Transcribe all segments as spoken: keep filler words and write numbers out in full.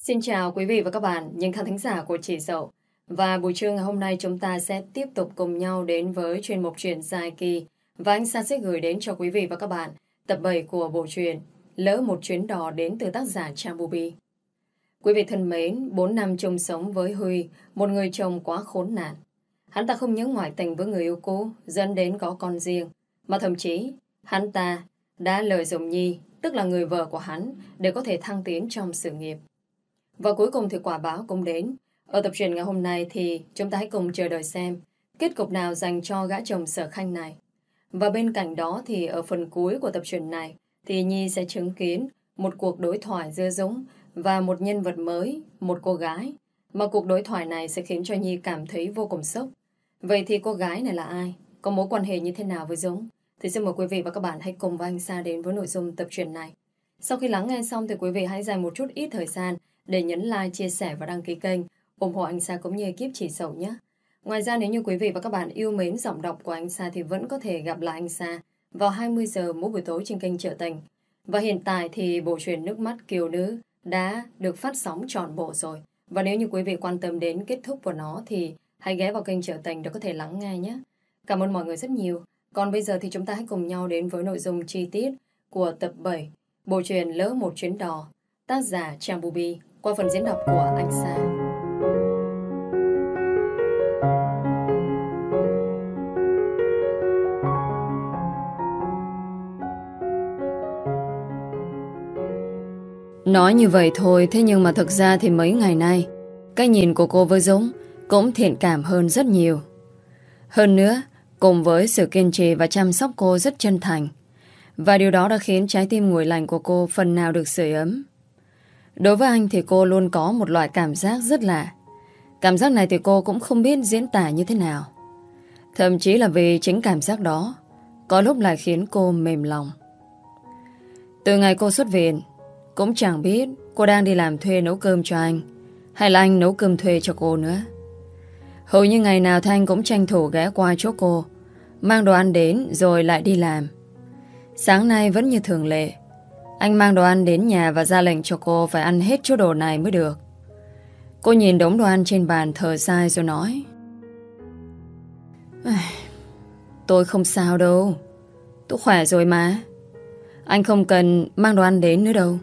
Xin chào quý vị và các bạn, những khán thính giả của Chị Dậu. Và buổi trưa ngày hôm nay chúng ta sẽ tiếp tục cùng nhau đến với chuyên mục truyện dài kỳ. Và anh Sa sẽ gửi đến cho quý vị và các bạn tập bảy của bộ truyện Lỡ một chuyến đò đến từ tác giả Trang Bubi. Quý vị thân mến, bốn năm chung sống với Huy, một người chồng quá khốn nạn. Hắn ta không những ngoại tình với người yêu cũ, dẫn đến có con riêng, mà thậm chí hắn ta đã lợi dụng Nhi, tức là người vợ của hắn, để có thể thăng tiến trong sự nghiệp. Và cuối cùng thì quả báo cũng đến. Ở tập truyện ngày hôm nay thì chúng ta hãy cùng chờ đợi xem kết cục nào dành cho gã chồng Sở Khanh này. Và bên cạnh đó thì ở phần cuối của tập truyện này thì Nhi sẽ chứng kiến một cuộc đối thoại giữa Dũng và một nhân vật mới, một cô gái. Mà cuộc đối thoại này sẽ khiến cho Nhi cảm thấy vô cùng sốc. Vậy thì cô gái này là ai? Có mối quan hệ như thế nào với Dũng? Thì xin mời quý vị và các bạn hãy cùng với anh Sa đến với nội dung tập truyện này. Sau khi lắng nghe xong thì quý vị hãy dành một chút ít thời gian để nhấn like, chia sẻ và đăng ký kênh, ủng hộ anh Sa cũng như ekip Chị Dậu nhé. Ngoài ra nếu như quý vị và các bạn yêu mến giọng đọc của anh Sa thì vẫn có thể gặp lại anh Sa vào hai mươi giờ mỗi buổi tối trên kênh Trợ Tình. Và hiện tại thì bộ truyện Nước Mắt Kiều Nữ đã được phát sóng trọn bộ rồi. Và nếu như quý vị quan tâm đến kết thúc của nó thì hãy ghé vào kênh Trợ Tình để có thể lắng nghe nhé. Cảm ơn mọi người rất nhiều. Còn bây giờ thì chúng ta hãy cùng nhau đến với nội dung chi tiết của tập bảy bộ truyện Lỡ một chuyến đò, tác giả Trang Bubi, qua phần diễn đọc của anh Sa. Nói như vậy thôi, thế nhưng mà thực ra thì mấy ngày nay cái nhìn của cô với Dũng cũng thiện cảm hơn rất nhiều. Hơn nữa, cùng với sự kiên trì và chăm sóc cô rất chân thành, và điều đó đã khiến trái tim nguội lạnh của cô phần nào được sưởi ấm. Đối với anh thì cô luôn có một loại cảm giác rất lạ. Cảm giác này thì cô cũng không biết diễn tả như thế nào. Thậm chí là vì chính cảm giác đó có lúc lại khiến cô mềm lòng. Từ ngày cô xuất viện, cũng chẳng biết cô đang đi làm thuê nấu cơm cho anh, hay là anh nấu cơm thuê cho cô nữa. Hầu như ngày nào thì anh cũng tranh thủ ghé qua chỗ cô, mang đồ ăn đến rồi lại đi làm. Sáng nay vẫn như thường lệ, anh mang đồ ăn đến nhà và ra lệnh cho cô phải ăn hết chỗ đồ này mới được. Cô nhìn đống đồ ăn trên bàn thở dài rồi nói: Tôi không sao đâu, tôi khỏe rồi mà. Anh không cần mang đồ ăn đến nữa đâu.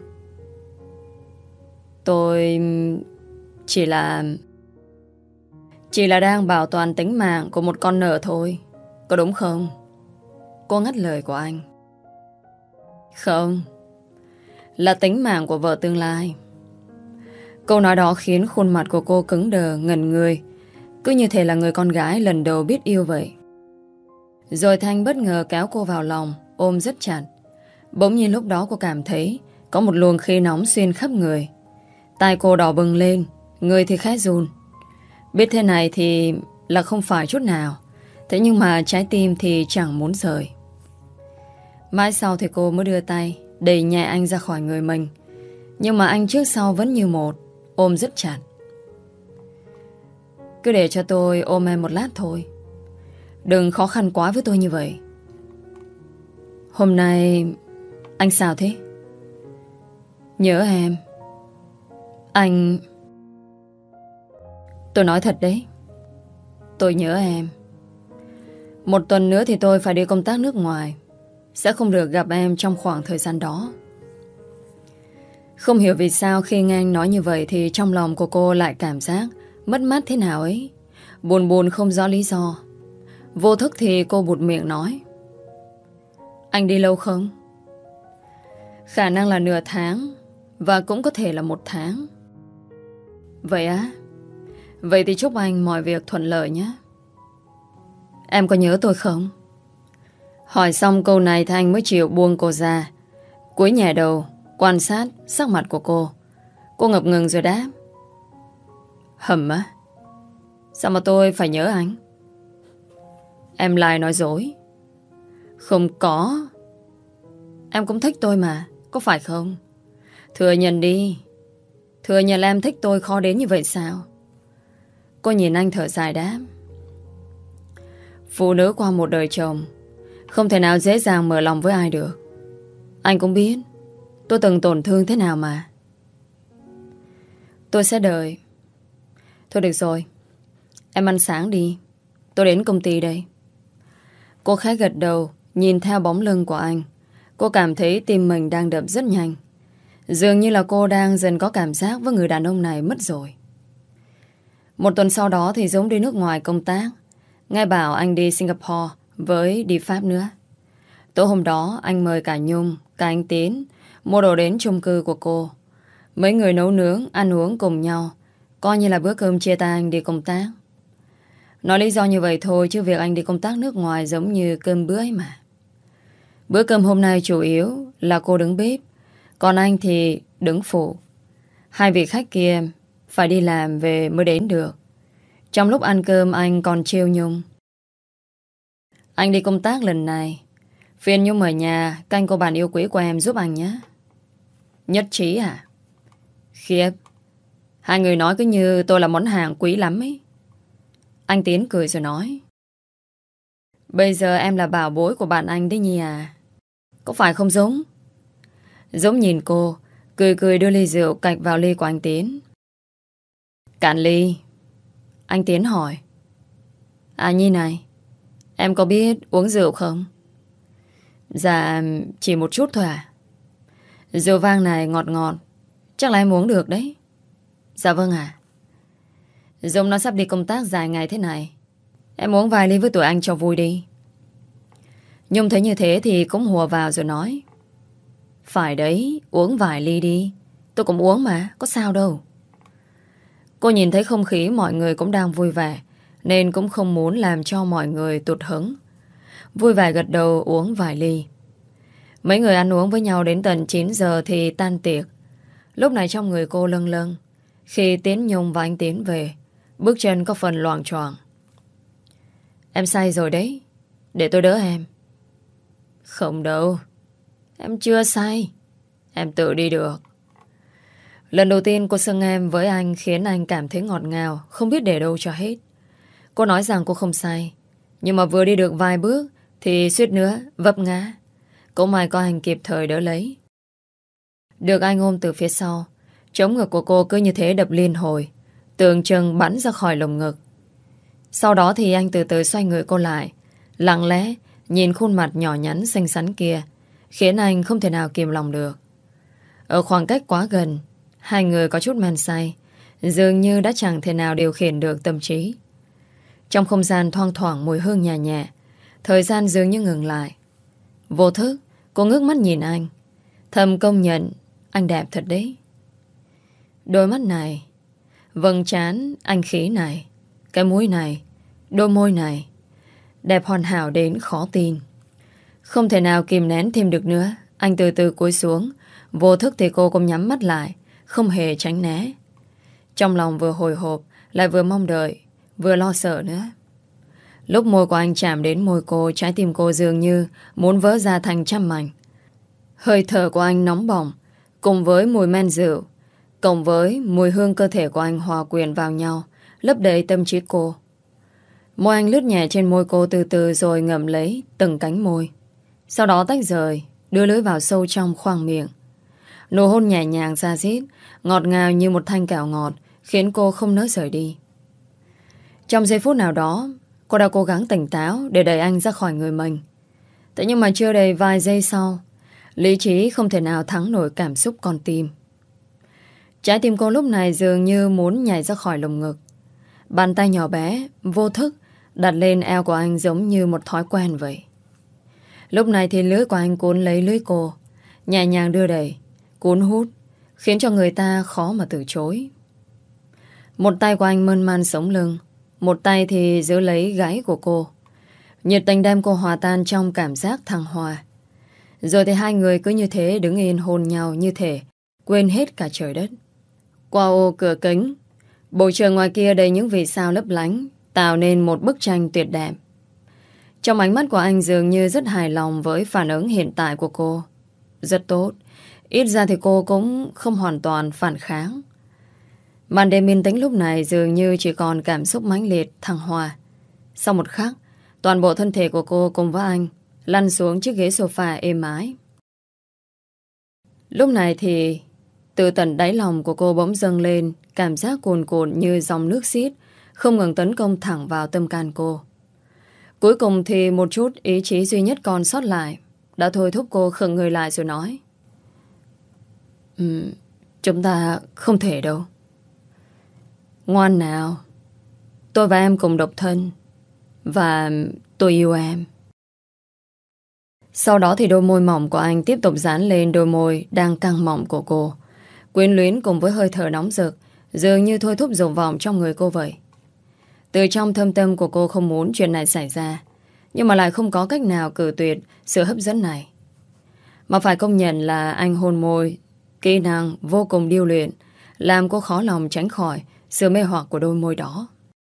Tôi chỉ là Chỉ là đang bảo toàn tính mạng của một con nợ thôi, có đúng không? Cô ngắt lời của anh. Không, là tính mạng của vợ tương lai. Câu nói đó khiến khuôn mặt của cô cứng đờ, ngẩn người, cứ như thể là người con gái lần đầu biết yêu vậy. Rồi Thanh bất ngờ kéo cô vào lòng, ôm rất chặt. Bỗng nhiên lúc đó cô cảm thấy có một luồng khí nóng xuyên khắp người. Tai cô đỏ bừng lên, người thì khẽ run. Biết thế này thì là không phải chút nào, thế nhưng mà trái tim thì chẳng muốn rời. Mãi sau thì cô mới đưa tay đẩy nhẹ anh ra khỏi người mình, nhưng mà anh trước sau vẫn như một, ôm rất chặt. Cứ để cho tôi ôm em một lát thôi, đừng khó khăn quá với tôi như vậy. Hôm nay anh sao thế? Nhớ em. Anh... Tôi nói thật đấy, tôi nhớ em. Một tuần nữa thì tôi phải đi công tác nước ngoài, sẽ không được gặp em trong khoảng thời gian đó. Không hiểu vì sao khi nghe anh nói như vậy thì trong lòng của cô lại cảm giác mất mát thế nào ấy, buồn buồn không rõ lý do. Vô thức thì cô buột miệng nói: Anh đi lâu không? Khả năng là nửa tháng, và cũng có thể là một tháng. Vậy á? Vậy thì chúc anh mọi việc thuận lợi nhé. Em có nhớ tôi không? Hỏi xong câu này thì anh mới chịu buông cô ra, cúi nhẹ đầu quan sát sắc mặt của cô. Cô ngập ngừng rồi đáp: Hầm á? Sao mà tôi phải nhớ anh? Em lại nói dối. Không có. Em cũng thích tôi mà, có phải không? Thừa nhận đi. Thừa nhận là em thích tôi khó đến như vậy sao? Cô nhìn anh thở dài đáp: Phụ nữ qua một đời chồng không thể nào dễ dàng mở lòng với ai được. Anh cũng biết tôi từng tổn thương thế nào mà. Tôi sẽ đợi. Thôi được rồi, em ăn sáng đi. Tôi đến công ty đây. Cô khẽ gật đầu, nhìn theo bóng lưng của anh. Cô cảm thấy tim mình đang đập rất nhanh. Dường như là cô đang dần có cảm giác với người đàn ông này mất rồi. Một tuần sau đó thì Dũng đi nước ngoài công tác. Nghe bảo anh đi Singapore với đi Pháp nữa. Tối hôm đó anh mời cả Nhung, cả anh Tiến mua đồ đến chung cư của cô. Mấy người nấu nướng, ăn uống cùng nhau, coi như là bữa cơm chia tay anh đi công tác. Nói lý do như vậy thôi, chứ việc anh đi công tác nước ngoài giống như cơm bữa ấy mà. Bữa cơm hôm nay chủ yếu là cô đứng bếp, còn anh thì đứng phụ. Hai vị khách kia phải đi làm về mới đến được. Trong lúc ăn cơm anh còn trêu Nhung. Anh đi công tác lần này, phiền Nhung ở nhà canh cô bạn yêu quý của em giúp anh nhé. Nhất trí à? Khiếp, hai người nói cứ như tôi là món hàng quý lắm ấy. Anh Tiến cười rồi nói. Bây giờ em là bảo bối của bạn anh đấy Nhi à? Có phải không Dũng? Dũng nhìn cô, cười cười đưa ly rượu cạch vào ly của anh Tiến. Cạn ly. Anh Tiến hỏi. À Nhi này, em có biết uống rượu không? Dạ, chỉ một chút thôi à? Rượu vang này ngọt ngọt, chắc là em uống được đấy. Dạ vâng à. Dũng nó sắp đi công tác dài ngày thế này, em uống vài ly với tụi anh cho vui đi. Nhung thấy như thế thì cũng hùa vào rồi nói. Phải đấy, uống vài ly đi. Tôi cũng uống mà, có sao đâu. Cô nhìn thấy không khí mọi người cũng đang vui vẻ, nên cũng không muốn làm cho mọi người tụt hứng. Vui vẻ gật đầu uống vài ly. Mấy người ăn uống với nhau đến tận chín giờ thì tan tiệc. Lúc này trong người cô lâng lâng. Khi Tiến Nhung và anh Tiến về, bước chân có phần loạng choạng. Em say rồi đấy, để tôi đỡ em. Không đâu, em chưa say, em tự đi được. Lần đầu tiên cô xưng em với anh khiến anh cảm thấy ngọt ngào, không biết để đâu cho hết. Cô nói rằng cô không say, nhưng mà vừa đi được vài bước thì suýt nữa vấp ngã. Cũng may có anh kịp thời đỡ lấy. Được anh ôm từ phía sau, trống ngực của cô cứ như thế đập liên hồi, tưởng chừng bắn ra khỏi lồng ngực. Sau đó thì anh từ từ xoay người cô lại, lặng lẽ nhìn khuôn mặt nhỏ nhắn xinh xắn kia, khiến anh không thể nào kìm lòng được. Ở khoảng cách quá gần, hai người có chút men say, dường như đã chẳng thể nào điều khiển được tâm trí. Trong không gian thoang thoảng mùi hương nhẹ nhẹ, thời gian dường như ngừng lại. Vô thức, cô ngước mắt nhìn anh, thầm công nhận anh đẹp thật đấy. Đôi mắt này, vầng trán anh khí này, cái mũi này, đôi môi này, đẹp hoàn hảo đến khó tin. Không thể nào kìm nén thêm được nữa, anh từ từ cúi xuống. Vô thức thì cô cũng nhắm mắt lại, không hề tránh né. Trong lòng vừa hồi hộp, lại vừa mong đợi, vừa lo sợ nữa. Lúc môi của anh chạm đến môi cô, trái tim cô dường như muốn vỡ ra thành trăm mảnh. Hơi thở của anh nóng bỏng, cùng với mùi men rượu, cộng với mùi hương cơ thể của anh hòa quyện vào nhau, lấp đầy tâm trí cô. Môi anh lướt nhẹ trên môi cô từ từ rồi ngậm lấy từng cánh môi. Sau đó tách rời, đưa lưỡi vào sâu trong khoang miệng. Nụ hôn nhẹ nhàng da diết, ngọt ngào như một thanh kẹo ngọt, khiến cô không nỡ rời đi. Trong giây phút nào đó, cô đã cố gắng tỉnh táo để đẩy anh ra khỏi người mình. Thế nhưng mà chưa đầy vài giây sau, lý trí không thể nào thắng nổi cảm xúc con tim. Trái tim cô lúc này dường như muốn nhảy ra khỏi lồng ngực. Bàn tay nhỏ bé, vô thức, đặt lên eo của anh giống như một thói quen vậy. Lúc này thì lưỡi của anh cuốn lấy lưỡi cô, nhẹ nhàng đưa đẩy, cuốn hút, khiến cho người ta khó mà từ chối. Một tay của anh mơn man sống lưng, một tay thì giữ lấy gáy của cô. Nhiệt tình đem cô hòa tan trong cảm giác thăng hoa. Rồi thì hai người cứ như thế đứng yên hôn nhau như thể quên hết cả trời đất. Qua ô cửa kính, bầu trời ngoài kia đầy những vì sao lấp lánh, tạo nên một bức tranh tuyệt đẹp. Trong ánh mắt của anh dường như rất hài lòng với phản ứng hiện tại của cô. Rất tốt, ít ra thì cô cũng không hoàn toàn phản kháng. Màn đêm yên tĩnh lúc này dường như chỉ còn cảm xúc mãnh liệt, thăng hoa. Sau một khắc, toàn bộ thân thể của cô cùng với anh lăn xuống chiếc ghế sofa êm ái. Lúc này thì từ tận đáy lòng của cô bỗng dâng lên cảm giác cuồn cuộn như dòng nước xiết, không ngừng tấn công thẳng vào tâm can cô. Cuối cùng thì một chút ý chí duy nhất còn sót lại đã thôi thúc cô khựng người lại rồi nói: um, Chúng ta không thể đâu. Ngoan nào, tôi và em cùng độc thân, và tôi yêu em. Sau đó thì đôi môi mỏng của anh tiếp tục dán lên đôi môi đang căng mỏng của cô. Quyến luyến cùng với hơi thở nóng rực dường như thôi thúc dục vọng trong người cô vậy. Từ trong thâm tâm của cô không muốn chuyện này xảy ra, nhưng mà lại không có cách nào cự tuyệt sự hấp dẫn này. Mà phải công nhận là anh hôn môi, kỹ năng vô cùng điêu luyện, làm cô khó lòng tránh khỏi sự mê hoặc của đôi môi đó.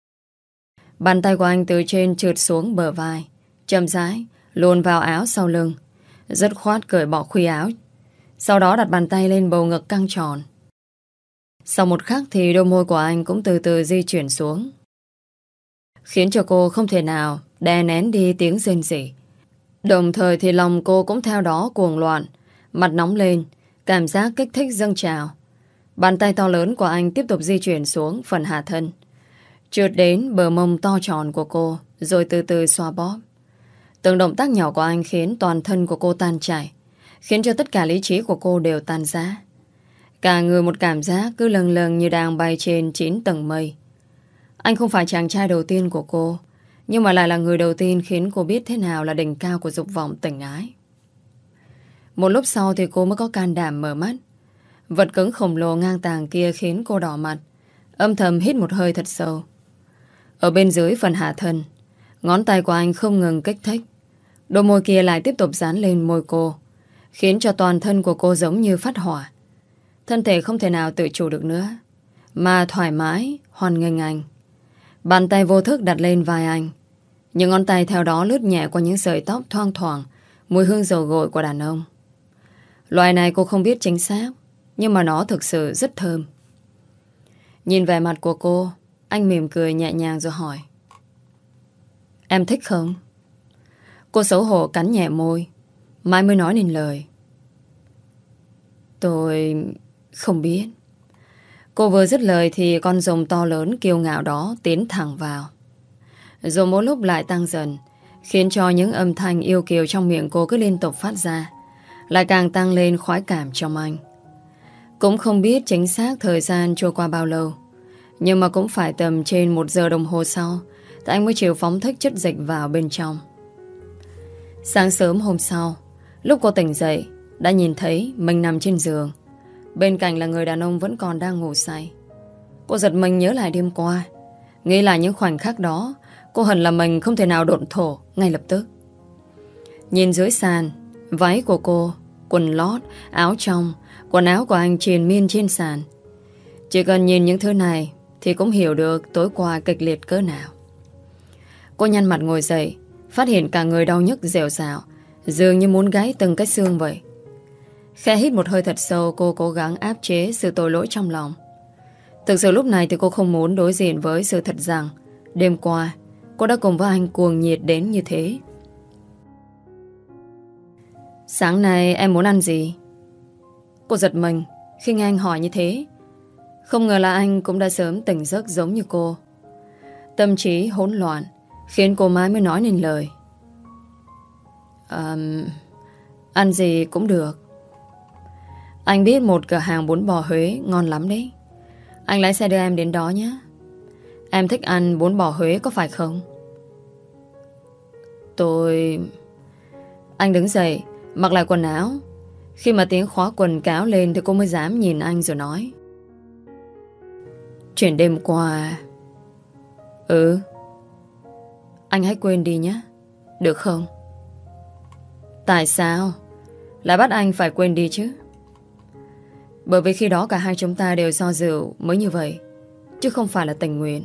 Bàn tay của anh từ trên trượt xuống bờ vai, chậm rãi luồn vào áo sau lưng, dứt khoát cởi bỏ khuy áo, sau đó đặt bàn tay lên bầu ngực căng tròn. Sau một khắc thì đôi môi của anh cũng từ từ di chuyển xuống, khiến cho cô không thể nào đè nén đi tiếng rên rỉ. Đồng thời thì lòng cô cũng theo đó cuồng loạn, mặt nóng lên, cảm giác kích thích dâng trào. Bàn tay to lớn của anh tiếp tục di chuyển xuống phần hạ thân, trượt đến bờ mông to tròn của cô, rồi từ từ xoa bóp. Từng động tác nhỏ của anh khiến toàn thân của cô tan chảy, khiến cho tất cả lý trí của cô đều tan rã. Cả người một cảm giác cứ lâng lâng như đang bay trên chín tầng mây. Anh không phải chàng trai đầu tiên của cô, nhưng mà lại là người đầu tiên khiến cô biết thế nào là đỉnh cao của dục vọng tình ái. Một lúc sau thì cô mới có can đảm mở mắt. Vật cứng khổng lồ ngang tàng kia khiến cô đỏ mặt, âm thầm hít một hơi thật sâu. Ở bên dưới phần hạ thân, ngón tay của anh không ngừng kích thích. Đôi môi kia lại tiếp tục dán lên môi cô, khiến cho toàn thân của cô giống như phát hỏa. Thân thể không thể nào tự chủ được nữa, mà thoải mái, hoan nghênh anh. Bàn tay vô thức đặt lên vai anh, những ngón tay theo đó lướt nhẹ qua những sợi tóc thoang thoảng mùi hương dầu gội của đàn ông. Loại này cô không biết chính xác, nhưng mà nó thực sự rất thơm. Nhìn vẻ mặt của cô, anh mỉm cười nhẹ nhàng rồi hỏi: Em thích không? Cô xấu hổ cắn nhẹ môi, mãi mới nói nên lời: Tôi không biết. Cô vừa dứt lời thì con rồng to lớn kiêu ngạo đó tiến thẳng vào, rồi mỗi lúc lại tăng dần, khiến cho những âm thanh yêu kiều trong miệng cô cứ liên tục phát ra, lại càng tăng lên khoái cảm trong anh. Cũng không biết chính xác thời gian trôi qua bao lâu, nhưng mà cũng phải tầm trên một giờ đồng hồ sau thì anh mới chịu phóng thích chất dịch vào bên trong. Sáng sớm hôm sau, lúc cô tỉnh dậy, đã nhìn thấy mình nằm trên giường, bên cạnh là người đàn ông vẫn còn đang ngủ say. Cô giật mình nhớ lại đêm qua, nghĩ lại những khoảnh khắc đó. Cô hận là mình không thể nào độn thổ ngay lập tức. Nhìn dưới sàn, váy của cô, quần lót, áo trong, quần áo của anh triền miên trên sàn. Chỉ cần nhìn những thứ này thì cũng hiểu được tối qua kịch liệt cỡ nào. Cô nhăn mặt ngồi dậy, phát hiện cả người đau nhức dẻo dạo, dường như muốn gáy từng cái xương vậy. Khẽ hít một hơi thật sâu, cô cố gắng áp chế sự tội lỗi trong lòng. Thực sự lúc này thì cô không muốn đối diện với sự thật rằng đêm qua cô đã cùng với anh cuồng nhiệt đến như thế. Sáng nay em muốn ăn gì? Cô giật mình khi nghe anh hỏi như thế. Không ngờ là anh cũng đã sớm tỉnh giấc giống như cô. Tâm trí hỗn loạn khiến cô mãi mới nói nên lời. um, Ăn gì cũng được. Anh biết một cửa hàng bún bò Huế ngon lắm đấy. Anh lái xe đưa em đến đó nhé. Em thích ăn bún bò Huế có phải không? Tôi... Anh đứng dậy, mặc lại quần áo. Khi mà tiếng khóa quần cáo lên thì cô mới dám nhìn anh rồi nói: Chuyện đêm qua... Ừ. Anh hãy quên đi nhé, được không? Tại sao lại bắt anh phải quên đi chứ? Bởi vì khi đó cả hai chúng ta đều do dự mới như vậy, chứ không phải là tình nguyện.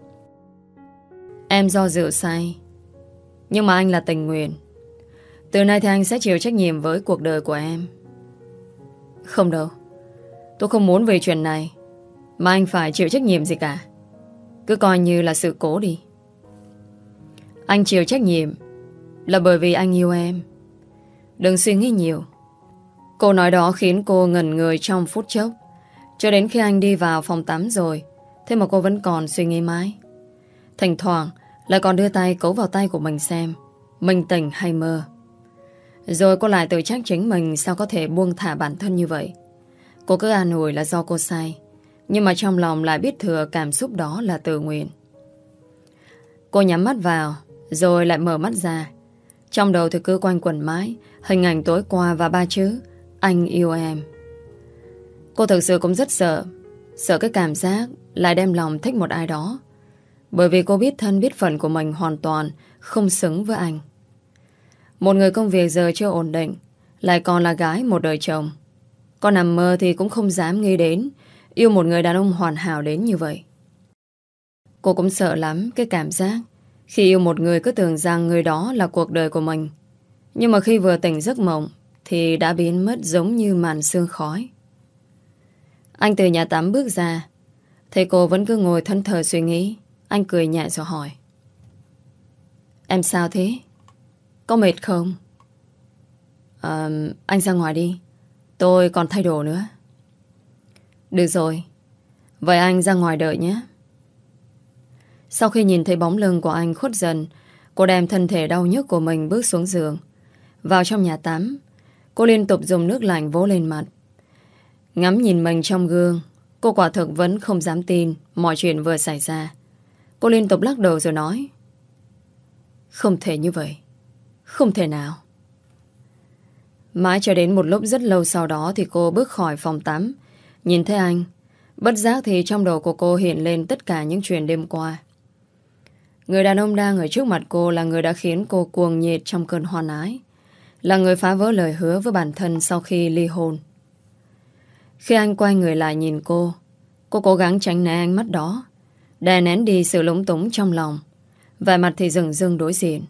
Em do dự sai, nhưng mà anh là tình nguyện. Từ nay thì anh sẽ chịu trách nhiệm với cuộc đời của em. Không đâu, tôi không muốn về chuyện này mà anh phải chịu trách nhiệm gì cả. Cứ coi như là sự cố đi. Anh chịu trách nhiệm là bởi vì anh yêu em. Đừng suy nghĩ nhiều. Câu nói đó khiến cô ngẩn người trong phút chốc. Cho đến khi anh đi vào phòng tắm rồi, thế mà cô vẫn còn suy nghĩ mãi. Thỉnh thoảng lại còn đưa tay cấu vào tay của mình xem mình tỉnh hay mơ. Rồi cô lại tự trách chính mình sao có thể buông thả bản thân như vậy. Cô cứ an ủi là do cô sai, nhưng mà trong lòng lại biết thừa cảm xúc đó là tự nguyện. Cô nhắm mắt vào, rồi lại mở mắt ra. Trong đầu thì cứ quanh quẩn mãi hình ảnh tối qua và ba chữ anh yêu em. Cô thực sự cũng rất sợ. Sợ cái cảm giác lại đem lòng thích một ai đó. Bởi vì cô biết thân biết phận của mình hoàn toàn không xứng với anh. Một người công việc giờ chưa ổn định, lại còn là gái một đời chồng. Cô nằm mơ thì cũng không dám nghĩ đến yêu một người đàn ông hoàn hảo đến như vậy. Cô cũng sợ lắm cái cảm giác khi yêu một người cứ tưởng rằng người đó là cuộc đời của mình. Nhưng mà khi vừa tỉnh giấc mộng thì đã biến mất giống như màn sương khói. Anh từ nhà tắm bước ra, thấy cô vẫn cứ ngồi thẫn thờ suy nghĩ. Anh cười nhẹ rồi hỏi: Em sao thế? Có mệt không? À, anh ra ngoài đi, tôi còn thay đồ nữa. Được rồi, vậy anh ra ngoài đợi nhé. Sau khi nhìn thấy bóng lưng của anh khuất dần, cô đem thân thể đau nhức của mình bước xuống giường. Vào trong nhà tắm, cô liên tục dùng nước lạnh vỗ lên mặt. Ngắm nhìn mình trong gương, cô quả thực vẫn không dám tin mọi chuyện vừa xảy ra. Cô liên tục lắc đầu rồi nói: Không thể như vậy, không thể nào. Mãi cho đến một lúc rất lâu sau đó thì cô bước khỏi phòng tắm. Nhìn thấy anh, bất giác thì trong đầu của cô hiện lên tất cả những chuyện đêm qua. Người đàn ông đang ở trước mặt cô là người đã khiến cô cuồng nhiệt trong cơn hoan ái, là người phá vỡ lời hứa với bản thân sau khi ly hôn. Khi anh quay người lại nhìn cô, cô cố gắng tránh né ánh mắt đó, đè nén đi sự lúng túng trong lòng. Vẻ mặt thì dừng dưng đối diện.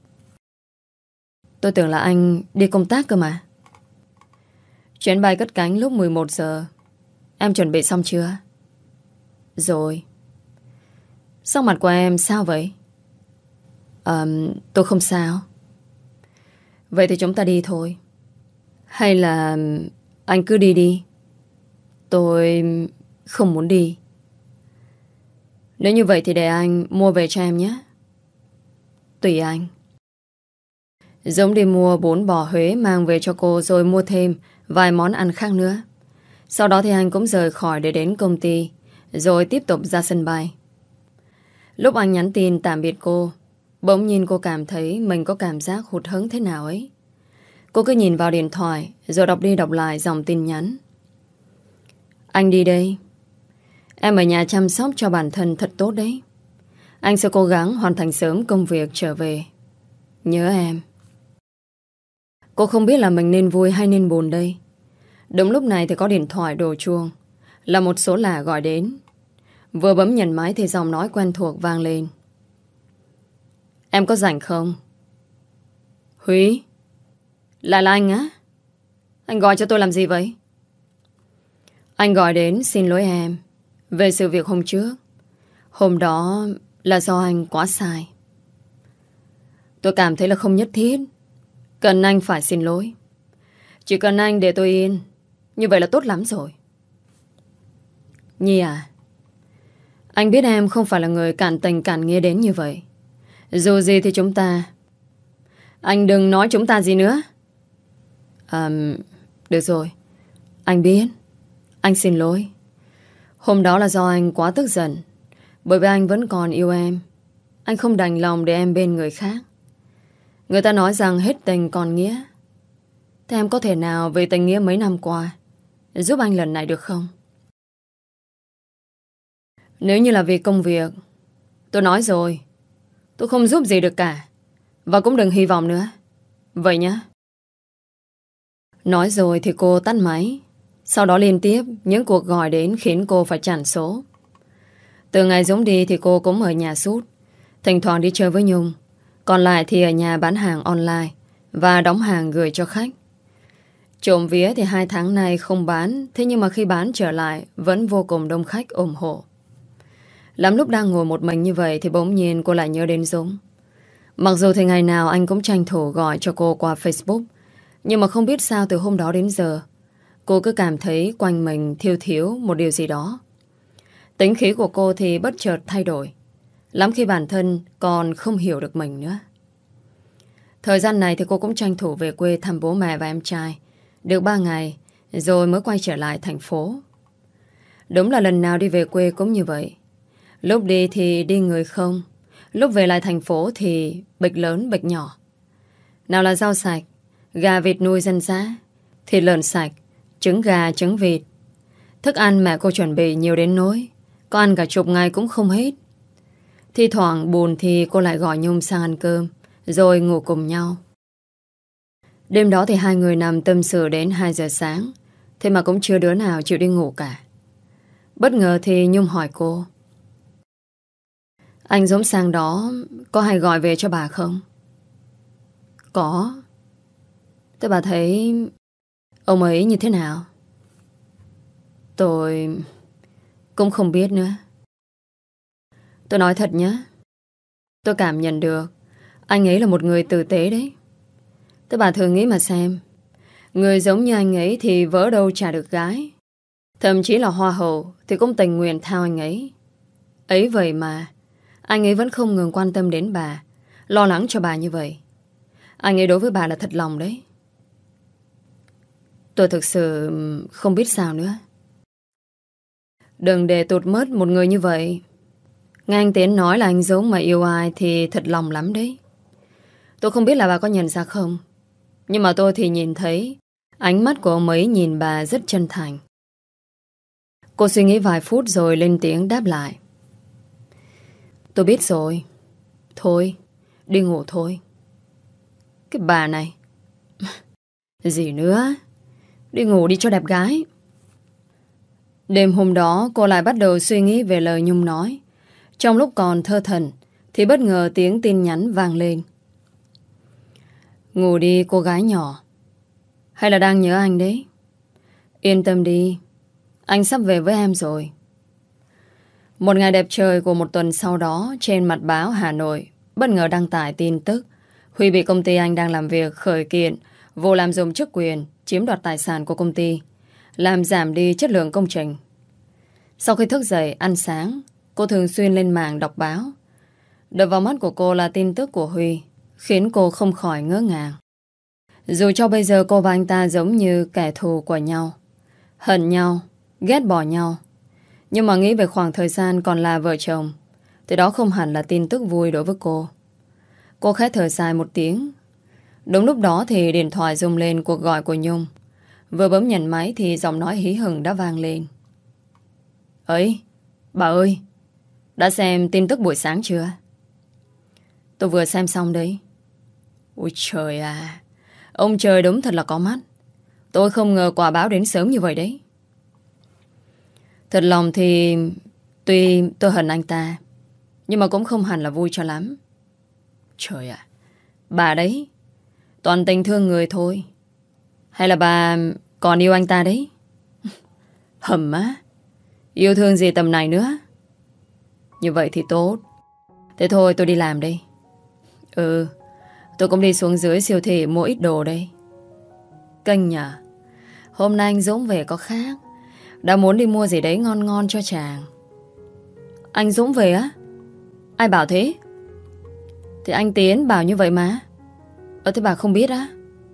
Tôi tưởng là anh đi công tác cơ mà. Chuyến bay cất cánh lúc mười một giờ. Em chuẩn bị xong chưa? Rồi. Sắc mặt của em sao vậy? À, tôi không sao. Vậy thì chúng ta đi thôi. Hay là anh cứ đi đi. Tôi không muốn đi. Nếu như vậy thì để anh mua về cho em nhé. Tùy anh. Giống đi mua bún bò Huế mang về cho cô, rồi mua thêm vài món ăn khác nữa. Sau đó thì anh cũng rời khỏi để đến công ty, rồi tiếp tục ra sân bay. Lúc anh nhắn tin tạm biệt cô, bỗng nhiên cô cảm thấy mình có cảm giác hụt hẫng thế nào ấy. Cô cứ nhìn vào điện thoại, rồi đọc đi đọc lại dòng tin nhắn. Anh đi đây. Em ở nhà chăm sóc cho bản thân thật tốt đấy. Anh sẽ cố gắng hoàn thành sớm công việc trở về. Nhớ em. Cô không biết là mình nên vui hay nên buồn đây. Đúng lúc này thì có điện thoại đổ chuông. Là một số lạ gọi đến. Vừa bấm nhận máy thì giọng nói quen thuộc vang lên. Em có rảnh không? Huy? Lại là anh á? Anh gọi cho tôi làm gì vậy? Anh gọi đến xin lỗi em về sự việc hôm trước. Hôm đó là do anh quá sai. Tôi cảm thấy là không nhất thiết cần anh phải xin lỗi. Chỉ cần anh để tôi yên, như vậy là tốt lắm rồi. Nhi à, anh biết em không phải là người cạn tình cạn nghĩa đến như vậy. Dù gì thì chúng ta... Anh đừng nói chúng ta gì nữa. À, được rồi. Anh biết. Anh xin lỗi. Hôm đó là do anh quá tức giận. Bởi vì anh vẫn còn yêu em. Anh không đành lòng để em bên người khác. Người ta nói rằng hết tình còn nghĩa. Thế em có thể nào vì tình nghĩa mấy năm qua giúp anh lần này được không? Nếu như là vì công việc, tôi nói rồi, tôi không giúp gì được cả. Và cũng đừng hy vọng nữa. Vậy nhá. Nói rồi thì cô tắt máy. Sau đó liên tiếp những cuộc gọi đến khiến cô phải chặn số. Từ ngày Dũng đi thì cô cũng ở nhà sút, thỉnh thoảng đi chơi với Nhung. Còn lại thì ở nhà bán hàng online và đóng hàng gửi cho khách. Trộm vía thì hai tháng nay không bán, thế nhưng mà khi bán trở lại vẫn vô cùng đông khách ủng hộ. Lắm lúc đang ngồi một mình như vậy thì bỗng nhiên cô lại nhớ đến Dũng. Mặc dù thì ngày nào anh cũng tranh thủ gọi cho cô qua Facebook, nhưng mà không biết sao từ hôm đó đến giờ Cô cứ cảm thấy quanh mình thiếu thiếu một điều gì đó. Tính khí của cô thì bất chợt thay đổi. Lắm khi bản thân còn không hiểu được mình nữa. Thời gian này thì cô cũng tranh thủ về quê thăm bố mẹ và em trai. Được ba ngày rồi mới quay trở lại thành phố. Đúng là lần nào đi về quê cũng như vậy. Lúc đi thì đi người không, lúc về lại thành phố thì bịch lớn bịch nhỏ. Nào là rau sạch, gà vịt nuôi dân dã, thịt lợn sạch, trứng gà trứng vịt. Thức ăn mẹ cô chuẩn bị nhiều đến nỗi có ăn cả chục ngày cũng không hết. Thi thoảng buồn thì cô lại gọi Nhung sang ăn cơm, rồi ngủ cùng nhau. Đêm đó thì hai người nằm tâm sự đến hai giờ sáng. Thế mà cũng chưa đứa nào chịu đi ngủ cả. Bất ngờ thì Nhung hỏi cô: Anh Dũng sang đó có hay gọi về cho bà không? Có. Thế bà thấy ông ấy như thế nào? Tôi cũng không biết nữa. Tôi nói thật nhé, tôi cảm nhận được anh ấy là một người tử tế đấy. Thế bà thử nghĩ mà xem, người giống như anh ấy thì vỡ đâu chả được gái. Thậm chí là hoa hậu thì cũng tình nguyện theo anh ấy. Ấy vậy mà anh ấy vẫn không ngừng quan tâm đến bà, lo lắng cho bà như vậy. Anh ấy đối với bà là thật lòng đấy. Tôi thực sự không biết sao nữa. Đừng để tụt mất một người như vậy. Nghe anh Tiến nói là anh Dũng mà yêu ai thì thật lòng lắm đấy. Tôi không biết là bà có nhận ra không, nhưng mà tôi thì nhìn thấy ánh mắt của ông ấy nhìn bà rất chân thành. Cô suy nghĩ vài phút rồi lên tiếng đáp lại: Tôi biết rồi. Thôi, đi ngủ thôi. Cái bà này. Gì nữa? Đi ngủ đi cho đẹp gái. Đêm hôm đó cô lại bắt đầu suy nghĩ về lời Nhung nói. Trong lúc còn thơ thẩn thì bất ngờ tiếng tin nhắn vang lên: Ngủ đi cô gái nhỏ. Hay là đang nhớ anh đấy? Yên tâm đi, anh sắp về với em rồi. Một ngày đẹp trời của một tuần sau đó, trên mặt báo Hà Nội bất ngờ đăng tải tin tức Huy bị công ty anh đang làm việc khởi kiện vô lạm dụng chức quyền, chiếm đoạt tài sản của công ty, làm giảm đi chất lượng công trình. Sau khi thức dậy ăn sáng, cô thường xuyên lên mạng đọc báo. Đập vào mắt của cô là tin tức của Huy, khiến cô không khỏi ngỡ ngàng. Dù cho bây giờ cô và anh ta giống như kẻ thù của nhau, hận nhau, ghét bỏ nhau, nhưng mà nghĩ về khoảng thời gian còn là vợ chồng thì đó không hẳn là tin tức vui đối với cô. Cô khẽ thở dài một tiếng. Đúng lúc đó thì điện thoại rung lên cuộc gọi của Nhung. Vừa bấm nhận máy thì giọng nói hí hửng đã vang lên: Ấy, bà ơi, đã xem tin tức buổi sáng chưa? Tôi vừa xem xong đấy. Ôi trời à, ông trời đúng thật là có mắt. Tôi không ngờ quả báo đến sớm như vậy đấy. Thật lòng thì tuy tôi hận anh ta, nhưng mà cũng không hẳn là vui cho lắm. Trời ạ, bà đấy toàn tình thương người thôi. Hay là bà còn yêu anh ta đấy? Hầm á, yêu thương gì tầm này nữa. Như vậy thì tốt. Thế thôi tôi đi làm đây. Ừ, tôi cũng đi xuống dưới siêu thị mua ít đồ đây. Kênh nhờ. Hôm nay anh Dũng về có khác. Đã muốn đi mua gì đấy ngon ngon cho chàng. Anh Dũng về á? Ai bảo thế? Thì anh Tiến bảo như vậy mà. Ờ thế bà không biết á?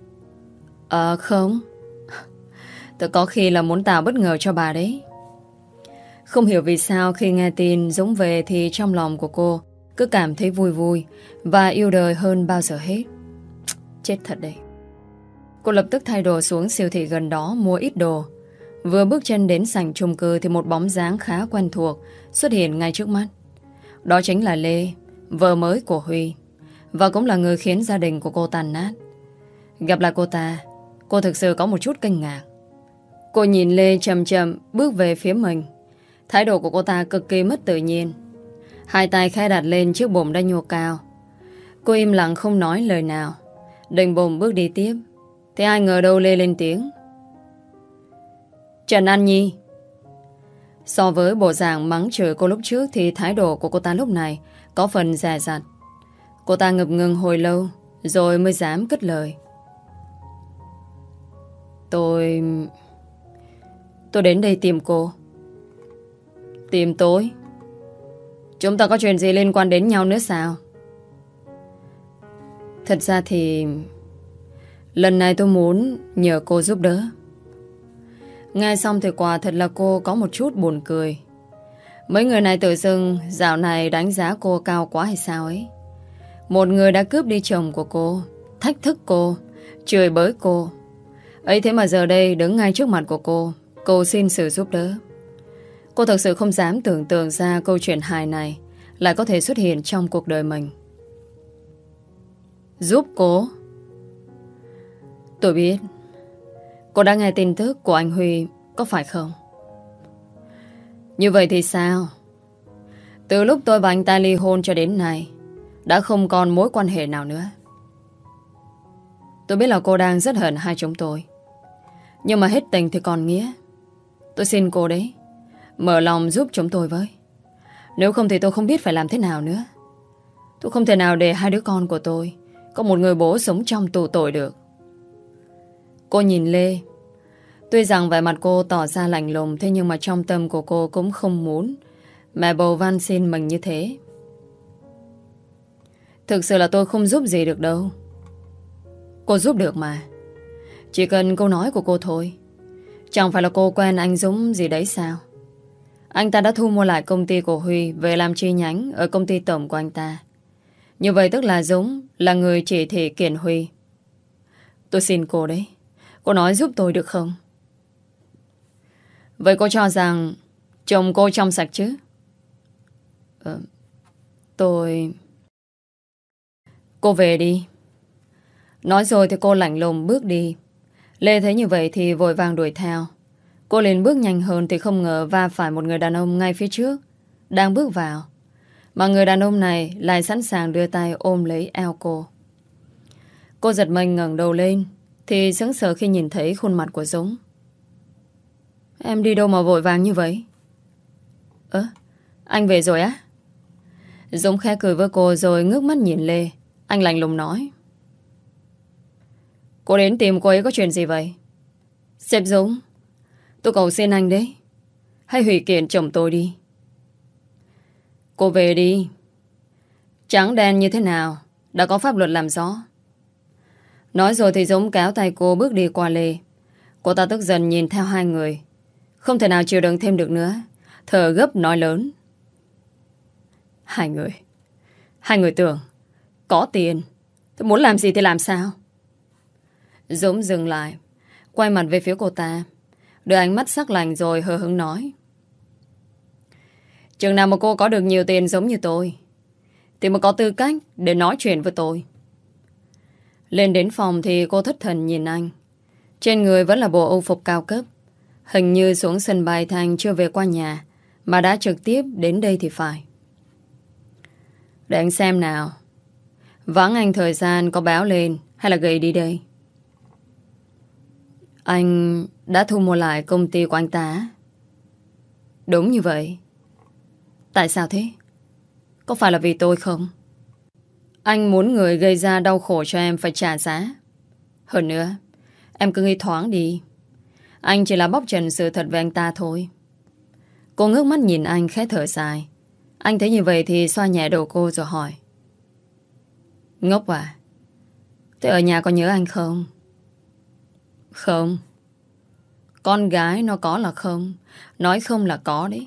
Ờ không. Tôi có khi là muốn tạo bất ngờ cho bà đấy. Không hiểu vì sao khi nghe tin Dũng về thì trong lòng của cô cứ cảm thấy vui vui và yêu đời hơn bao giờ hết. Chết thật đấy. Cô lập tức thay đồ xuống siêu thị gần đó mua ít đồ. Vừa bước chân đến sảnh chung cư thì một bóng dáng khá quen thuộc xuất hiện ngay trước mắt. Đó chính là Lê, vợ mới của Huy, và cũng là người khiến gia đình của cô tàn nát. Gặp lại cô ta, cô thực sự có một chút kinh ngạc. Cô nhìn Lê chậm chậm bước về phía mình. Thái độ của cô ta cực kỳ mất tự nhiên. Hai tay khẽ đặt lên chiếc bụng đã nhô cao. Cô im lặng không nói lời nào, định bụng bước đi tiếp. Thì ai ngờ đâu Lê lên tiếng: Trần An Nhi. So với bộ dạng mắng chửi cô lúc trước thì thái độ của cô ta lúc này có phần dè dặt. Cô ta ngập ngừng hồi lâu rồi mới dám cất lời: Tôi... Tôi đến đây tìm cô. Tìm tôi? Chúng ta có chuyện gì liên quan đến nhau nữa sao? Thật ra thì lần này tôi muốn nhờ cô giúp đỡ. Nghe xong thì quả thật là cô có một chút buồn cười. Mấy người này tự dưng dạo này đánh giá cô cao quá hay sao ấy. Một người đã cướp đi chồng của cô, thách thức cô, chửi bới cô. Ấy thế mà giờ đây đứng ngay trước mặt của cô, cô xin sự giúp đỡ. Cô thật sự không dám tưởng tượng ra câu chuyện hài này lại có thể xuất hiện trong cuộc đời mình. Giúp cô? Tôi biết cô đã nghe tin tức của anh Huy, có phải không? Như vậy thì sao? Từ lúc tôi và anh ta ly hôn cho đến nay, đã không còn mối quan hệ nào nữa. Tôi biết là cô đang rất hận hai chúng tôi, nhưng mà hết tình thì còn nghĩa. Tôi xin cô đấy, mở lòng giúp chúng tôi với. Nếu không thì tôi không biết phải làm thế nào nữa. Tôi không thể nào để hai đứa con của tôi có một người bố sống trong tù tội được. Cô nhìn Lê. Tuy rằng vẻ mặt cô tỏ ra lạnh lùng, thế nhưng mà trong tâm của cô cũng không muốn mẹ bầu van xin mình như thế. Thực sự là tôi không giúp gì được đâu. Cô giúp được mà. Chỉ cần câu nói của cô thôi. Chẳng phải là cô quen anh Dũng gì đấy sao? Anh ta đã thu mua lại công ty của Huy về làm chi nhánh ở công ty tổng của anh ta. Như vậy tức là Dũng là người chỉ thị kiện Huy. Tôi xin cô đấy, cô nói giúp tôi được không? Vậy cô cho rằng chồng cô trong sạch chứ? Ờ, tôi... Cô về đi. Nói rồi thì cô lạnh lùng bước đi. Lê thấy như vậy thì vội vàng đuổi theo. Cô liền bước nhanh hơn thì không ngờ va phải một người đàn ông ngay phía trước, đang bước vào. Mà người đàn ông này lại sẵn sàng đưa tay ôm lấy eo cô. Cô giật mình ngẩng đầu lên thì sững sờ khi nhìn thấy khuôn mặt của Dũng. Em đi đâu mà vội vàng như vậy? Ơ, anh về rồi á? Dũng khẽ cười với cô rồi ngước mắt nhìn Lê. Anh lạnh lùng nói. Cô đến tìm cô ấy có chuyện gì vậy? Sếp Dũng, tôi cầu xin anh đấy, hãy hủy kiện chồng tôi đi. Cô về đi. Trắng đen như thế nào đã có pháp luật làm rõ. Nói rồi thì Dũng kéo tay cô bước đi qua Lê. Cô ta tức giận nhìn theo hai người, không thể nào chịu đựng thêm được nữa, thở gấp nói lớn. Hai người Hai người tưởng có tiền tôi muốn làm gì thì làm sao? Dũng dừng lại, quay mặt về phía cô ta, đưa ánh mắt sắc lạnh rồi hờ hững nói. Chừng nào mà cô có được nhiều tiền giống như tôi thì mới có tư cách để nói chuyện với tôi. Lên đến phòng thì cô thất thần nhìn anh. Trên người vẫn là bộ âu phục cao cấp. Hình như xuống sân bay Thành chưa về qua nhà, mà đã trực tiếp đến đây thì phải. Để anh xem nào. Vắng anh thời gian có báo lên hay là gầy đi đây? Anh đã thu mua lại công ty của anh ta? Đúng như vậy. Tại sao thế? Có phải là vì tôi không? Anh muốn người gây ra đau khổ cho em phải trả giá. Hơn nữa, em cứ nghĩ thoáng đi. Anh chỉ là bóc trần sự thật về anh ta thôi. Cô ngước mắt nhìn anh khẽ thở dài. Anh thấy như vậy thì xoa nhẹ đầu cô rồi hỏi. Ngốc à? Thế ở nhà có nhớ anh không? Không. Con gái nó có là không, nói không là có đấy.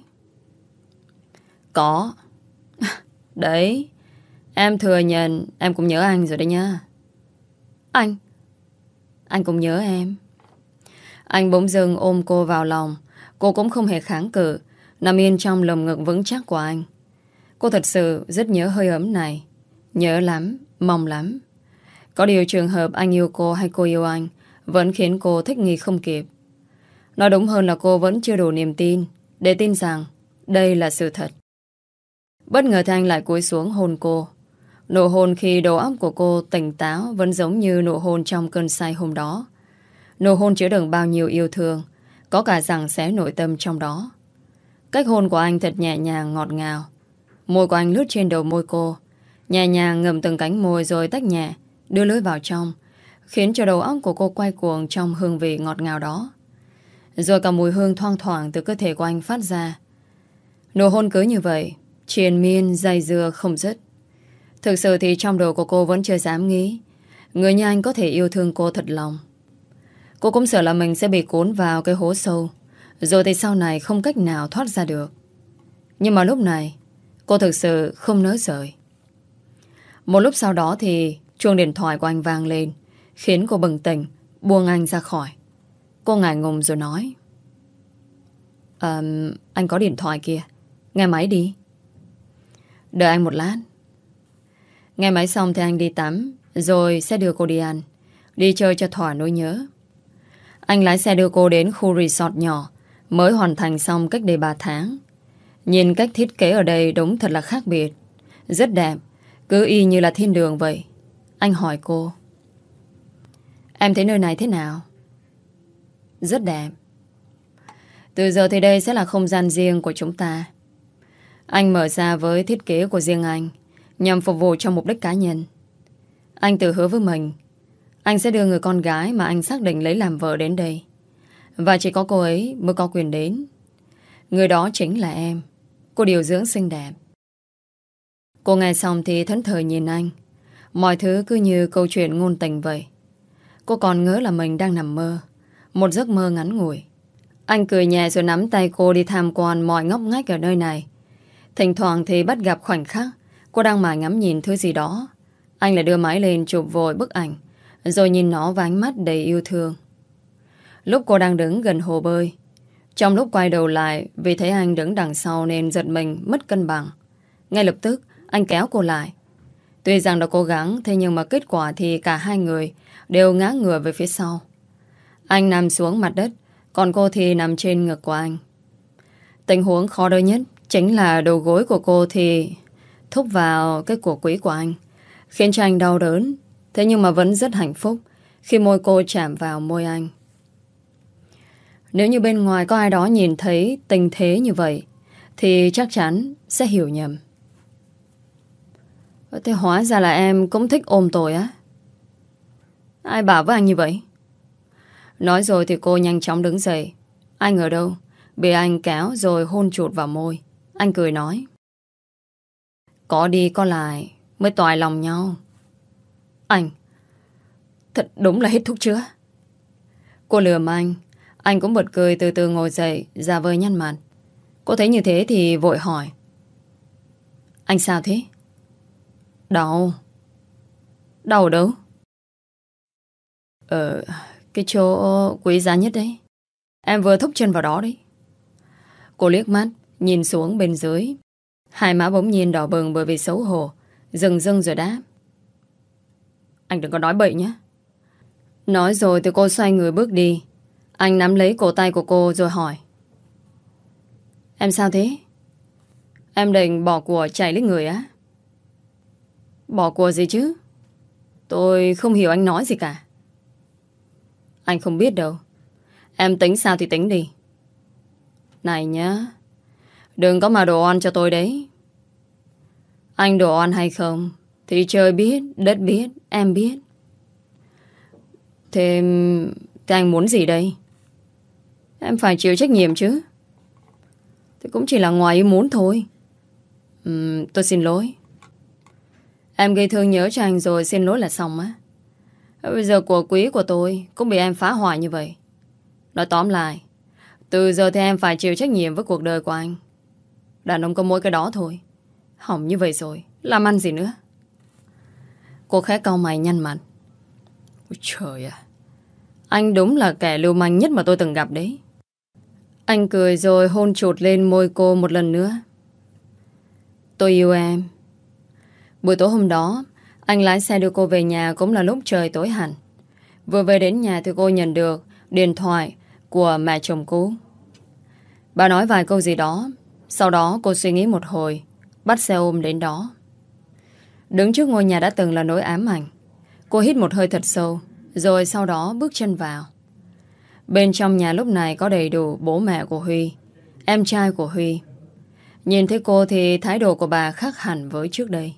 Có. Đấy, em thừa nhận em cũng nhớ anh rồi đấy nha. Anh? Anh cũng nhớ em. Anh bỗng dưng ôm cô vào lòng. Cô cũng không hề kháng cự, nằm yên trong lồng ngực vững chắc của anh. Cô thật sự rất nhớ hơi ấm này. Nhớ lắm, mong lắm. Có điều trường hợp anh yêu cô hay cô yêu anh vẫn khiến cô thích nghi không kịp. Nói đúng hơn là cô vẫn chưa đủ niềm tin để tin rằng đây là sự thật. Bất ngờ thì anh lại cúi xuống hôn cô. Nụ hôn khi đầu óc của cô tỉnh táo vẫn giống như nụ hôn trong cơn say hôm đó. Nụ hôn chứa đựng bao nhiêu yêu thương, có cả giằng xé nội tâm trong đó. Cách hôn của anh thật nhẹ nhàng ngọt ngào. Môi của anh lướt trên đầu môi cô, nhẹ nhàng ngậm từng cánh môi rồi tách nhẹ, đưa lưỡi vào trong, khiến cho đầu óc của cô quay cuồng trong hương vị ngọt ngào đó. rồi cả mùi hương thoang thoảng từ cơ thể của anh phát ra. Nụ hôn cứ như vậy, triền miên, dây dưa không dứt. Thực sự thì trong đầu của cô vẫn chưa dám nghĩ người như anh có thể yêu thương cô thật lòng. Cô cũng sợ là mình sẽ bị cuốn vào cái hố sâu, rồi thì sau này không cách nào thoát ra được. Nhưng mà lúc này cô thực sự không nỡ rời. Một lúc sau đó thì chuông điện thoại của anh vang lên, khiến cô bừng tỉnh, buông anh ra khỏi. Cô ngại ngùng rồi nói: à, anh có điện thoại kìa, nghe máy đi. Đợi anh một lát. Nghe máy xong thì anh đi tắm, rồi sẽ đưa cô đi ăn, đi chơi cho thỏa nỗi nhớ. Anh lái xe đưa cô đến khu resort nhỏ mới hoàn thành xong cách đây ba tháng. Nhìn cách thiết kế ở đây đúng thật là khác biệt, rất đẹp, cứ y như là thiên đường vậy. Anh hỏi cô: em thấy nơi này thế nào? Rất đẹp. Từ giờ thì đây sẽ là không gian riêng của chúng ta. Anh mở ra với thiết kế của riêng anh, nhằm phục vụ cho mục đích cá nhân. Anh tự hứa với mình, anh sẽ đưa người con gái mà anh xác định lấy làm vợ đến đây, và chỉ có cô ấy mới có quyền đến. Người đó chính là em, cô điều dưỡng xinh đẹp. Cô nghe xong thì thẫn thờ nhìn anh. Mọi thứ cứ như câu chuyện ngôn tình vậy. Cô còn ngỡ là mình đang nằm mơ, một giấc mơ ngắn ngủi. Anh cười nhẹ rồi nắm tay cô đi tham quan mọi ngóc ngách ở nơi này. Thỉnh thoảng thì bắt gặp khoảnh khắc cô đang mải ngắm nhìn thứ gì đó. Anh lại đưa máy lên chụp vội bức ảnh, rồi nhìn nó với ánh mắt đầy yêu thương. Lúc cô đang đứng gần hồ bơi, trong lúc quay đầu lại vì thấy anh đứng đằng sau nên giật mình mất cân bằng. Ngay lập tức anh kéo cô lại. Tuy rằng đã cố gắng, thế nhưng mà kết quả thì cả hai người đều ngã ngửa về phía sau. Anh nằm xuống mặt đất, còn cô thì nằm trên ngực của anh. Tình huống khó đôi nhất chính là đầu gối của cô thì thúc vào cái cổ quý của anh, khiến cho anh đau đớn. Thế nhưng mà vẫn rất hạnh phúc khi môi cô chạm vào môi anh. Nếu như bên ngoài có ai đó nhìn thấy tình thế như vậy thì chắc chắn sẽ hiểu nhầm. Thế hóa ra là em cũng thích ôm tôi á? Ai bảo với anh như vậy? Nói rồi thì cô nhanh chóng đứng dậy. Anh ở đâu? Bị anh kéo rồi hôn chụt vào môi. Anh cười nói: có đi có lại mới toại lòng nhau. Anh thật đúng là hết thuốc chữa. Cô lườm anh. Anh cũng bật cười, từ từ ngồi dậy, giả vờ nhăn mặt. Cô thấy như thế thì vội hỏi: anh sao thế? Đau. Đau ở đâu? Ờ, cái chỗ quý giá nhất đấy. Em vừa thúc chân vào đó đấy. Cô liếc mắt nhìn xuống bên dưới. Hai má bỗng nhiên đỏ bừng bởi vì xấu hổ, dừng dưng rồi đáp: anh đừng có nói bậy nhé. Nói rồi thì cô xoay người bước đi. Anh nắm lấy cổ tay của cô rồi hỏi: em sao thế? Em định bỏ của chạy lấy người á? Bỏ của gì chứ? Tôi không hiểu anh nói gì cả. Anh không biết đâu. Em tính sao thì tính đi. Này nhá, đừng có mà đồ oan cho tôi đấy. Anh đồ oan hay không thì trời biết, đất biết, em biết. Thế, thế anh muốn gì đây? Em phải chịu trách nhiệm chứ. Thì cũng chỉ là ngoài ý muốn thôi. uhm, Tôi xin lỗi. Em gây thương nhớ cho anh rồi xin lỗi là xong á. Bây giờ của quý của tôi cũng bị em phá hoại như vậy. Nói tóm lại, từ giờ thì em phải chịu trách nhiệm với cuộc đời của anh. Đàn ông có mỗi cái đó thôi. Hỏng như vậy rồi, làm ăn gì nữa? Cô khẽ cau mày nhăn mặt. Ôi trời ạ, anh đúng là kẻ lưu manh nhất mà tôi từng gặp đấy. Anh cười rồi hôn chụt lên môi cô một lần nữa. Tôi yêu em. Buổi tối hôm đó, anh lái xe đưa cô về nhà cũng là lúc trời tối hẳn. Vừa về đến nhà thì cô nhận được điện thoại của mẹ chồng cũ. Bà nói vài câu gì đó. Sau đó cô suy nghĩ một hồi, bắt xe ôm đến đó. Đứng trước ngôi nhà đã từng là nỗi ám ảnh, cô hít một hơi thật sâu, rồi sau đó bước chân vào. Bên trong nhà lúc này có đầy đủ bố mẹ của Huy, em trai của Huy. Nhìn thấy cô thì thái độ của bà khác hẳn với trước đây.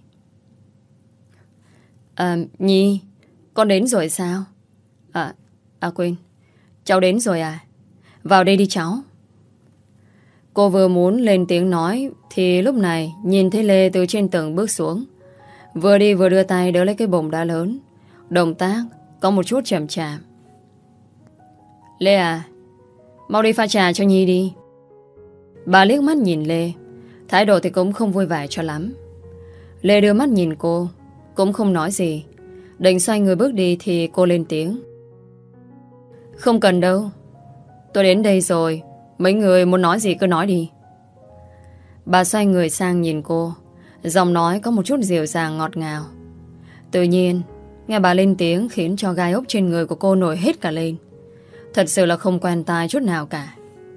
À, Nhi, con đến rồi sao? À, à quên, cháu đến rồi à? Vào đây đi cháu. Cô vừa muốn lên tiếng nói thì lúc này nhìn thấy Lê từ trên tầng bước xuống. Vừa đi vừa đưa tay đỡ lấy cái bồn đá lớn. Động tác có một chút chậm chạp. Lê à, mau đi pha trà cho Nhi đi. Bà liếc mắt nhìn Lê, thái độ thì cũng không vui vẻ cho lắm. Lê đưa mắt nhìn cô, cũng không nói gì. Định xoay người bước đi thì cô lên tiếng. Không cần đâu, tôi đến đây rồi, mấy người muốn nói gì cứ nói đi. Bà xoay người sang nhìn cô, giọng nói có một chút dịu dàng ngọt ngào. Tự nhiên nghe bà lên tiếng khiến cho gai ốc trên người của cô nổi hết cả lên. Thật sự là không quen tai chút nào cả.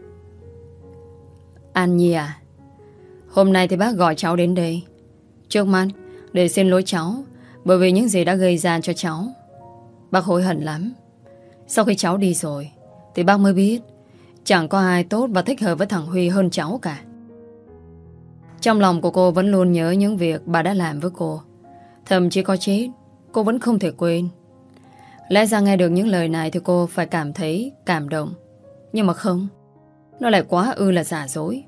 An Nhi à, hôm nay thì bác gọi cháu đến đây trước mắt để xin lỗi cháu bởi vì những gì đã gây ra cho cháu. Bác hối hận lắm. Sau khi cháu đi rồi thì bác mới biết chẳng có ai tốt và thích hợp với thằng Huy hơn cháu cả. Trong lòng của cô vẫn luôn nhớ những việc bà đã làm với cô. Thậm chí có chết cô vẫn không thể quên. Lẽ ra nghe được những lời này thì cô phải cảm thấy cảm động. Nhưng mà không, nó lại quá ư là giả dối.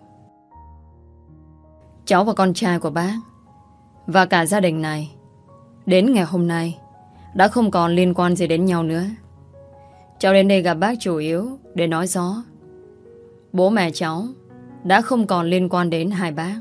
Cháu và con trai của bác và cả gia đình này đến ngày hôm nay đã không còn liên quan gì đến nhau nữa. Cháu đến đây gặp bác chủ yếu để nói rõ bố mẹ cháu đã không còn liên quan đến hai bác.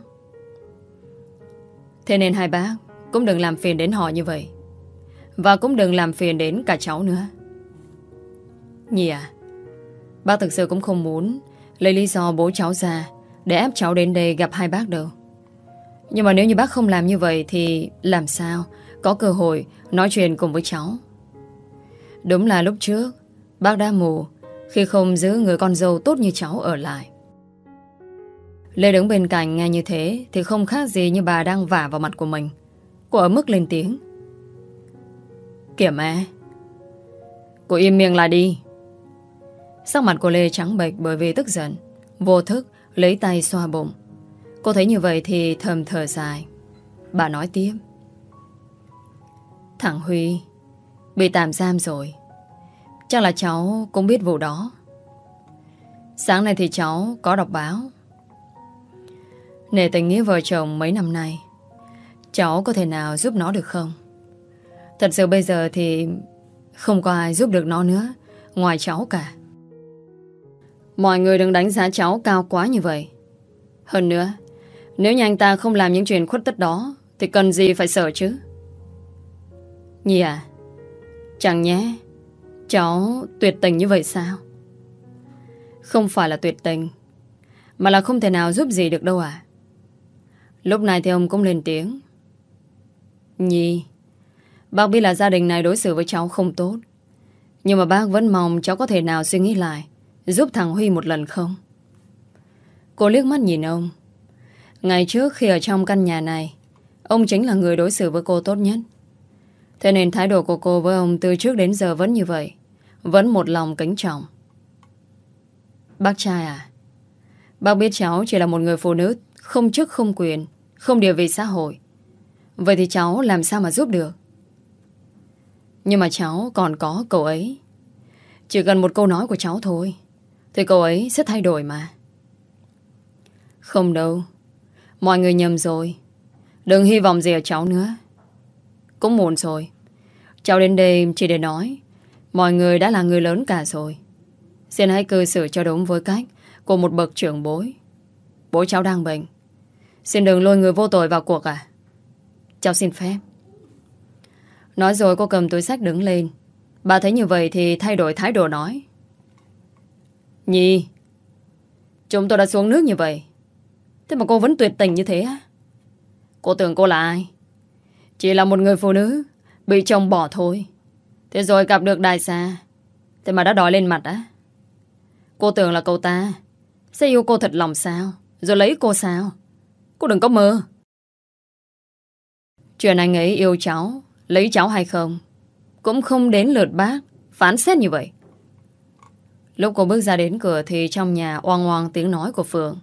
Thế nên hai bác cũng đừng làm phiền đến họ như vậy. Và cũng đừng làm phiền đến cả cháu nữa. Nhi à, bác thực sự cũng không muốn lấy lý do bố cháu ra để ép cháu đến đây gặp hai bác đâu. Nhưng mà nếu như bác không làm như vậy thì làm sao có cơ hội nói chuyện cùng với cháu. Đúng là lúc trước bác đã mù khi không giữ người con dâu tốt như cháu ở lại. Lê đứng bên cạnh nghe như thế thì không khác gì như bà đang vả vào mặt của mình. Cô ở mức lên tiếng. Kìa mẹ, cô im miệng lại đi. Sắc mặt của Lê trắng bệch bởi vì tức giận. Vô thức lấy tay xoa bụng. Cô thấy như vậy thì thầm thở dài. Bà nói tiếp. Thằng Huy bị tạm giam rồi. Chắc là cháu cũng biết vụ đó. Sáng nay thì cháu có đọc báo. Nể tình nghĩa vợ chồng mấy năm nay, cháu có thể nào giúp nó được không? Thật sự bây giờ thì không có ai giúp được nó nữa ngoài cháu cả. Mọi người đừng đánh giá cháu cao quá như vậy. Hơn nữa, nếu như anh ta không làm những chuyện khuất tất đó thì cần gì phải sợ chứ. Nhi à, chẳng nhé cháu tuyệt tình như vậy sao? Không phải là tuyệt tình, mà là không thể nào giúp gì được đâu à. Lúc này thì ông cũng lên tiếng. Nhi, bác biết là gia đình này đối xử với cháu không tốt, nhưng mà bác vẫn mong cháu có thể nào suy nghĩ lại, giúp thằng Huy một lần không? Cô liếc mắt nhìn ông. Ngày trước khi ở trong căn nhà này, ông chính là người đối xử với cô tốt nhất. Thế nên thái độ của cô với ông từ trước đến giờ vẫn như vậy, vẫn một lòng kính trọng. Bác trai à, bác biết cháu chỉ là một người phụ nữ không chức không quyền, không địa vị xã hội. Vậy thì cháu làm sao mà giúp được? Nhưng mà cháu còn có cậu ấy. Chỉ cần một câu nói của cháu thôi thì cậu ấy sẽ thay đổi mà. Không đâu, mọi người nhầm rồi. Đừng hy vọng gì ở cháu nữa. Cũng muộn rồi. Cháu đến đây chỉ để nói mọi người đã là người lớn cả rồi. Xin hãy cư xử cho đúng với cách của một bậc trưởng bối. Bố cháu đang bệnh, xin đừng lôi người vô tội vào cuộc à. Cháu xin phép. Nói rồi cô cầm túi xách đứng lên. Bà thấy như vậy thì thay đổi thái độ nói. Nhi, chúng tôi đã xuống nước như vậy, thế mà cô vẫn tuyệt tình như thế á? Cô tưởng cô là ai? Chỉ là một người phụ nữ bị chồng bỏ thôi. Thế rồi gặp được đại gia, thế mà đã đòi lên mặt á? Cô tưởng là cậu ta sẽ yêu cô thật lòng sao, rồi lấy cô sao? Cô đừng có mơ. Chuyện anh ấy yêu cháu, lấy cháu hay không cũng không đến lượt bác phán xét như vậy. Lúc cô bước ra đến cửa thì trong nhà oang oang tiếng nói của Phượng.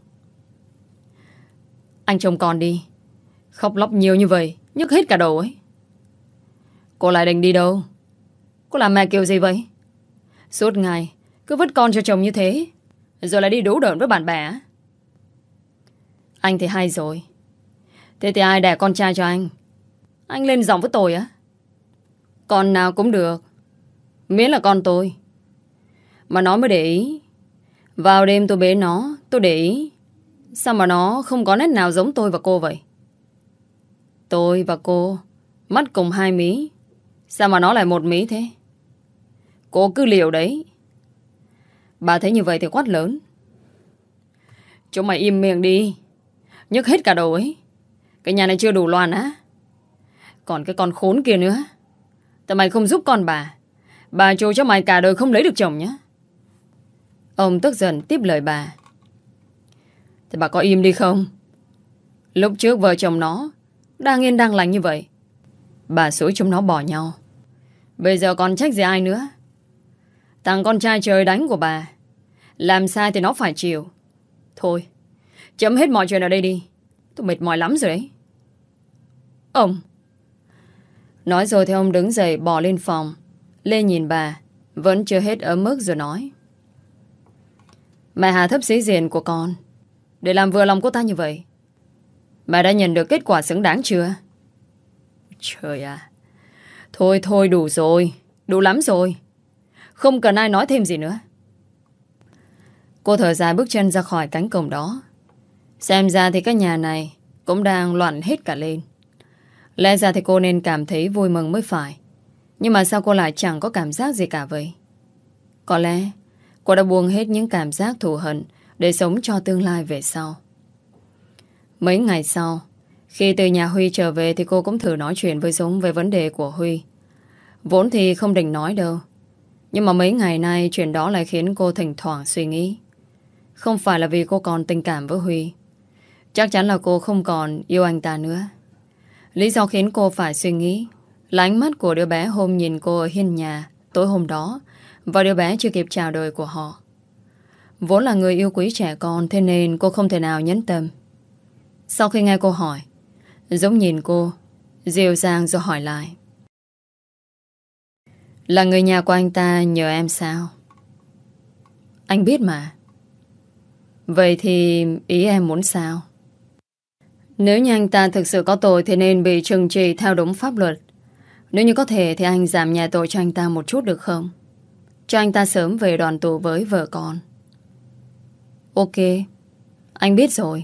Anh chồng con đi, khóc lóc nhiều như vậy nhức hết cả đầu ấy. Cô lại định đi đâu? Cô làm mẹ kiểu gì vậy? Suốt ngày cứ vứt con cho chồng như thế, rồi lại đi đú đợn với bạn bè á? Anh thì hay rồi. Thế thì ai đẻ con trai cho anh? Anh lên giọng với tôi á? Con nào cũng được, miễn là con tôi. Mà nó mới để ý. Vào đêm tôi bế nó, tôi để ý. Sao mà nó không có nét nào giống tôi và cô vậy? Tôi và cô mắt cùng hai mí, sao mà nó lại một mí thế? Cô cứ liều đấy. Bà thấy như vậy thì quát lớn: chúng mày im miệng đi, nhức hết cả đầu ấy. Cái nhà này chưa đủ loạn á? Còn cái con khốn kia nữa. Tại mày không giúp con bà, bà trù cho mày cả đời không lấy được chồng nhá. Ông tức giận tiếp lời bà: thì bà có im đi không? Lúc trước vợ chồng nó đang yên đang lành như vậy, bà xúi chúng nó bỏ nhau. Bây giờ còn trách gì ai nữa? Thằng con trai trời đánh của bà làm sai thì nó phải chịu. Thôi, chấm hết mọi chuyện ở đây đi. Tôi mệt mỏi lắm rồi đấy. Ông nói rồi thì ông đứng dậy bỏ lên phòng. Lê nhìn bà vẫn chưa hết ấm ức rồi nói: mẹ hạ thấp sĩ diện của con để làm vừa lòng cô ta như vậy. Mẹ đã nhận được kết quả xứng đáng chưa? Trời à, thôi thôi đủ rồi, đủ lắm rồi. Không cần ai nói thêm gì nữa. Cô thở dài bước chân ra khỏi cánh cổng đó. Xem ra thì cái nhà này cũng đang loạn hết cả lên. Lẽ ra thì cô nên cảm thấy vui mừng mới phải. Nhưng mà sao cô lại chẳng có cảm giác gì cả vậy? Có lẽ cô đã buông hết những cảm giác thù hận để sống cho tương lai về sau. Mấy ngày sau, khi từ nhà Huy trở về thì cô cũng thử nói chuyện với Dũng về vấn đề của Huy. Vốn thì không định nói đâu, nhưng mà mấy ngày nay chuyện đó lại khiến cô thỉnh thoảng suy nghĩ. Không phải là vì cô còn tình cảm với Huy, chắc chắn là cô không còn yêu anh ta nữa. Lý do khiến cô phải suy nghĩ là ánh mắt của đứa bé hôm nhìn cô ở hiên nhà tối hôm đó, và đứa bé chưa kịp chào đời của họ. Vốn là người yêu quý trẻ con, thế nên cô không thể nào nhẫn tâm. Sau khi nghe cô hỏi, Dũng nhìn cô dịu dàng rồi hỏi lại: là người nhà của anh ta nhờ em sao? Anh biết mà. Vậy thì ý em muốn sao? Nếu như anh ta thực sự có tội thì nên bị trừng trị theo đúng pháp luật. Nếu như có thể thì anh giảm nhẹ tội cho anh ta một chút được không? Cho anh ta sớm về đoàn tù với vợ con. Ok, anh biết rồi.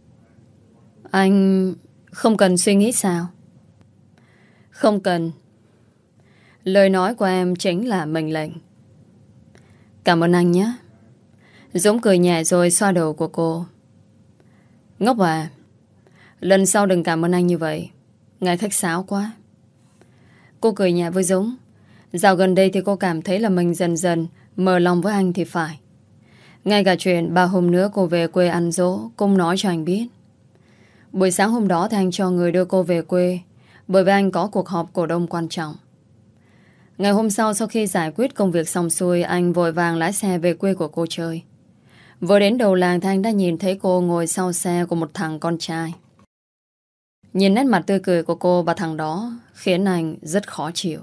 Anh không cần suy nghĩ sao? Không cần. Lời nói của em chính là mệnh lệnh. Cảm ơn anh nhé. Dũng cười nhẹ rồi xoa đầu của cô. Ngốc à, lần sau đừng cảm ơn anh như vậy, ngài khách sáo quá. Cô cười nhẹ với Dũng. Dạo gần đây thì cô cảm thấy là mình dần dần mở lòng với anh thì phải. Ngay cả chuyện ba hôm nữa cô về quê ăn dỗ cũng nói cho anh biết. Buổi sáng hôm đó thì anh cho người đưa cô về quê, bởi vì anh có cuộc họp cổ đông quan trọng. Ngày hôm sau, sau khi giải quyết công việc xong xuôi, anh vội vàng lái xe về quê của cô chơi. Vừa đến đầu làng thì anh đã nhìn thấy cô ngồi sau xe của một thằng con trai. Nhìn nét mặt tươi cười của cô và thằng đó khiến anh rất khó chịu.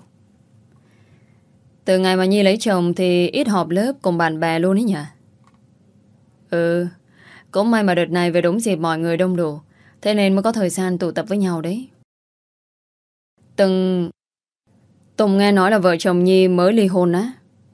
Từ ngày mà Nhi lấy chồng thì ít họp lớp cùng bạn bè luôn ấy nhỉ? Ừ, cũng may mà đợt này về đúng dịp mọi người đông đủ, thế nên mới có thời gian tụ tập với nhau đấy. Từng... Tùng nghe nói là vợ chồng Nhi mới ly hôn á?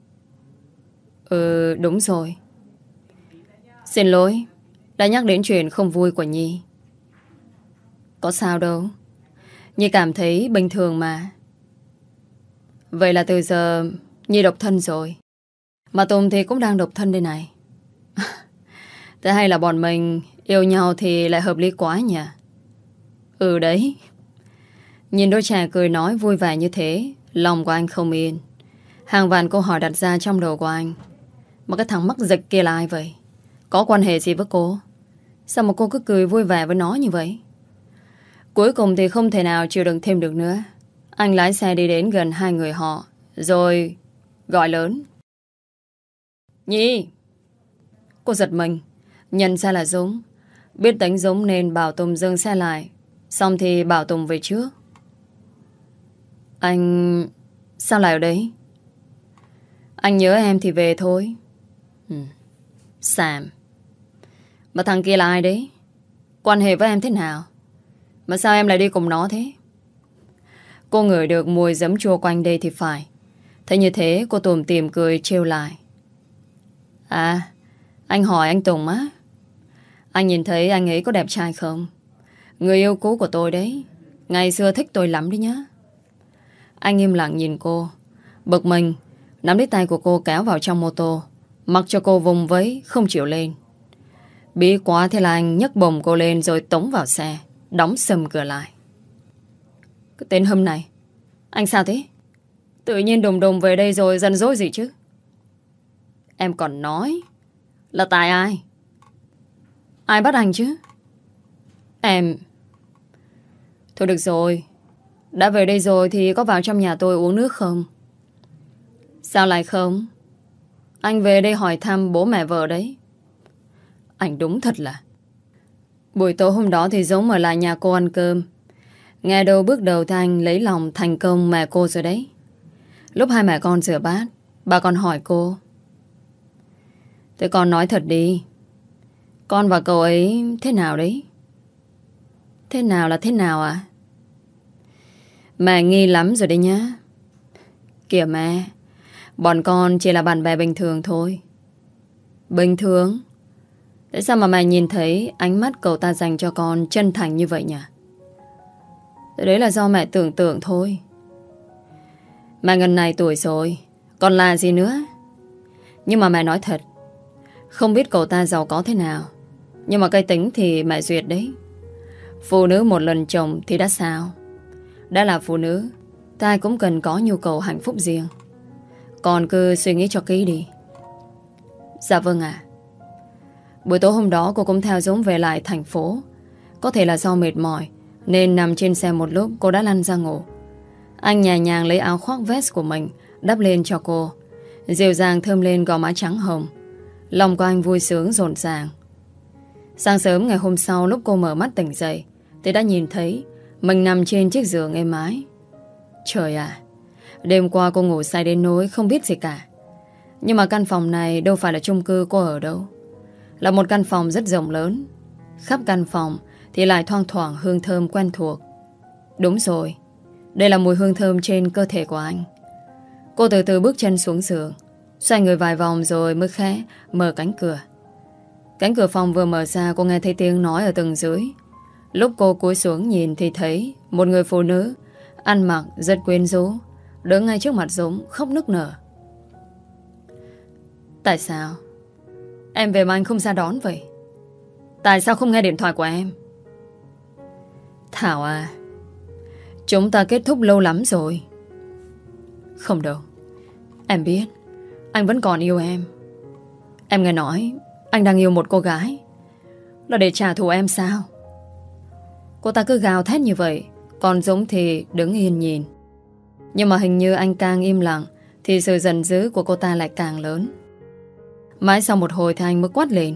Ừ, đúng rồi. Xin lỗi, đã nhắc đến chuyện không vui của Nhi. Có sao đâu, Nhi cảm thấy bình thường mà. Vậy là từ giờ Nhi độc thân rồi, mà Tùng thì cũng đang độc thân đây này. Thế hay là bọn mình yêu nhau thì lại hợp lý quá nhỉ? Ừ đấy. Nhìn đôi trẻ cười nói vui vẻ như thế, lòng của anh không yên. Hàng vạn câu hỏi đặt ra trong đầu của anh. Mà cái thằng mắc dịch kia là ai vậy? Có quan hệ gì với cô? Sao mà cô cứ cười vui vẻ với nó như vậy? Cuối cùng thì không thể nào chịu đựng thêm được nữa. Anh lái xe đi đến gần hai người họ, rồi gọi lớn: Nhi! Cô giật mình, nhận ra là Dũng. Biết tính Dũng nên bảo Tùng dừng xe lại, xong thì bảo Tùng về trước. Anh... sao lại ở đấy? Anh nhớ em thì về thôi. Ừ. Sam. Mà thằng kia là ai đấy? Quan hệ với em thế nào? Mà sao em lại đi cùng nó thế? Cô ngửi được mùi giấm chua quanh đây thì phải. Thế như thế cô tủm tỉm cười trêu lại. À, anh hỏi anh Tùng á. Anh nhìn thấy anh ấy có đẹp trai không? Người yêu cũ của tôi đấy. Ngày xưa thích tôi lắm đấy nhá. Anh im lặng nhìn cô. Bực mình, nắm lấy tay của cô kéo vào trong mô tô, mặc cho cô vùng vẫy không chịu lên. Bí quá thế là anh nhấc bổng cô lên rồi tống vào xe, đóng sầm cửa lại. Cái tên Hâm này, anh sao thế? Tự nhiên đùng đùng về đây rồi giận dỗi gì chứ? Em còn nói là tại ai? Ai bắt anh chứ? Em... Thôi được rồi, đã về đây rồi thì có vào trong nhà tôi uống nước không? Sao lại không? Anh về đây hỏi thăm bố mẹ vợ đấy. Anh đúng thật là... Buổi tối hôm đó thì giống ở lại nhà cô ăn cơm. Nghe đâu bước đầu thì anh lấy lòng thành công mẹ cô rồi đấy. Lúc hai mẹ con rửa bát, bà còn hỏi cô: Thế con nói thật đi, con và cậu ấy thế nào đấy? Thế nào là thế nào à? Mẹ nghi lắm rồi đấy nhá. Kìa mẹ, bọn con chỉ là bạn bè bình thường thôi. Bình thường? Tại sao mà mẹ nhìn thấy ánh mắt cậu ta dành cho con chân thành như vậy nhỉ? Đấy là do mẹ tưởng tượng thôi. Mẹ ngần này tuổi rồi, còn là gì nữa? Nhưng mà mẹ nói thật, không biết cậu ta giàu có thế nào, nhưng mà cái tính thì mẹ duyệt đấy. Phụ nữ một lần chồng thì đã sao? Đã là phụ nữ, ta cũng cần có nhu cầu hạnh phúc riêng. Còn cứ suy nghĩ cho kỹ đi. Dạ vâng ạ. Buổi tối hôm đó cô cũng theo Dũng về lại thành phố. Có thể là do mệt mỏi nên nằm trên xe một lúc cô đã lăn ra ngủ. Anh nhẹ nhàng lấy áo khoác vest của mình đắp lên cho cô, dịu dàng thơm lên gò má trắng hồng. Lòng của anh vui sướng rộn ràng. Sáng sớm ngày hôm sau, lúc cô mở mắt tỉnh dậy thì đã nhìn thấy mình nằm trên chiếc giường êm ái. Trời ạ, đêm qua cô ngủ say đến nỗi không biết gì cả. Nhưng mà căn phòng này đâu phải là chung cư cô ở đâu. Là một căn phòng rất rộng lớn. Khắp căn phòng thì lại thoang thoảng hương thơm quen thuộc. Đúng rồi, đây là mùi hương thơm trên cơ thể của anh. Cô từ từ bước chân xuống giường, xoay người vài vòng rồi mới khẽ mở cánh cửa. Cánh cửa phòng vừa mở ra, cô nghe thấy tiếng nói ở tầng dưới. Lúc cô cúi xuống nhìn thì thấy một người phụ nữ ăn mặc rất quyến rũ đứng ngay trước mặt Dũng khóc nức nở. Tại sao em về mà anh không ra đón vậy? Tại sao không nghe điện thoại của em? Thảo à, chúng ta kết thúc lâu lắm rồi. Không đâu, em biết anh vẫn còn yêu em. Em nghe nói anh đang yêu một cô gái. Là để trả thù em sao? Cô ta cứ gào thét như vậy, còn Dũng thì đứng yên nhìn. Nhưng mà hình như anh càng im lặng thì sự giận dữ của cô ta lại càng lớn. Mãi sau một hồi thì anh mới quát lên: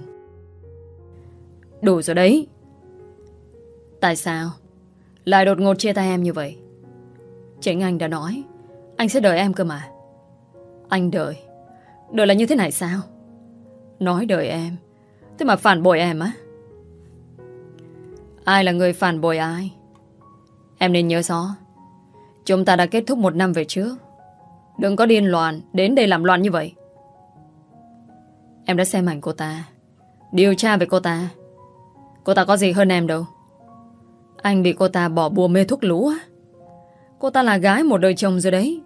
Đủ rồi đấy. Tại sao lại đột ngột chia tay em như vậy? Chính anh đã nói anh sẽ đợi em cơ mà. Anh đợi Đợi là như thế này sao? Nói đợi em, thế mà phản bội em á? Ai là người phản bội ai? Em nên nhớ rõ, chúng ta đã kết thúc một năm về trước. Đừng có điên loạn đến đây làm loạn như vậy. Em đã xem ảnh cô ta, điều tra về cô ta. Cô ta có gì hơn em đâu. Anh bị cô ta bỏ bùa mê thuốc lú á. Cô ta là gái một đời chồng rồi đấy.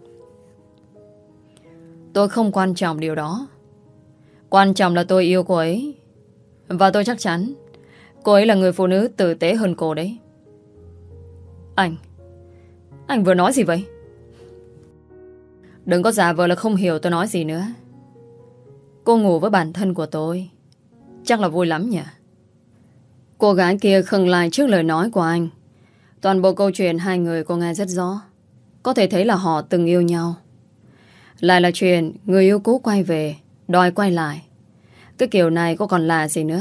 Tôi không quan trọng điều đó. Quan trọng là tôi yêu cô ấy. Và tôi chắc chắn cô ấy là người phụ nữ tử tế hơn cô đấy. Anh Anh vừa nói gì vậy? Đừng có giả vờ là không hiểu tôi nói gì nữa. Cô ngủ với bản thân của tôi, chắc là vui lắm nhỉ? Cô gái kia khựng lại trước lời nói của anh. Toàn bộ câu chuyện hai người cô nghe rất rõ. Có thể thấy là họ từng yêu nhau. Lại là chuyện người yêu cũ quay về, đòi quay lại. Cái kiểu này có còn là gì nữa?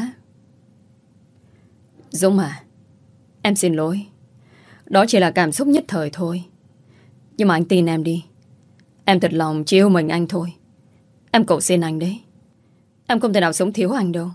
Dũng à, em xin lỗi. Đó chỉ là cảm xúc nhất thời thôi. Nhưng mà anh tin em đi. Em thật lòng chỉ yêu mình anh thôi. Em cầu xin anh đấy. Em không thể nào sống thiếu anh đâu.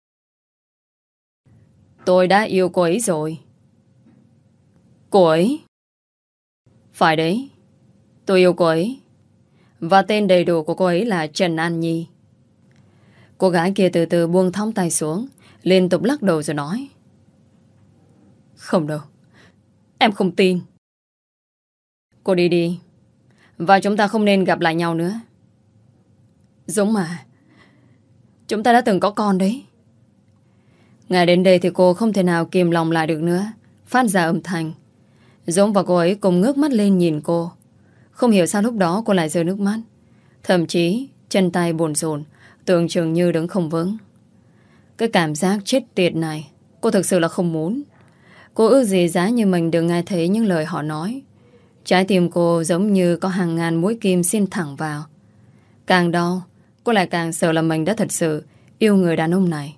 Tôi đã yêu cô ấy rồi. Cô ấy? Phải đấy, tôi yêu cô ấy. Và tên đầy đủ của cô ấy là Trần An Nhi. Cô gái kia từ từ buông thõng tay xuống, liên tục lắc đầu rồi nói: Không đâu, em không tin. Cô đi đi, và chúng ta không nên gặp lại nhau nữa. Dũng mà, chúng ta đã từng có con đấy. Ngay đến đây thì cô không thể nào kìm lòng lại được nữa, phát ra âm thanh. Dũng và cô ấy cùng ngước mắt lên nhìn cô. Không hiểu sao lúc đó cô lại rơi nước mắt. Thậm chí chân tay buồn rộn, tưởng chừng như đứng không vững. Cái cảm giác chết tiệt này cô thực sự là không muốn. Cô ước gì giá như mình đừng nghe thấy những lời họ nói. Trái tim cô giống như có hàng ngàn mũi kim xin thẳng vào. Càng đau, cô lại càng sợ là mình đã thật sự yêu người đàn ông này.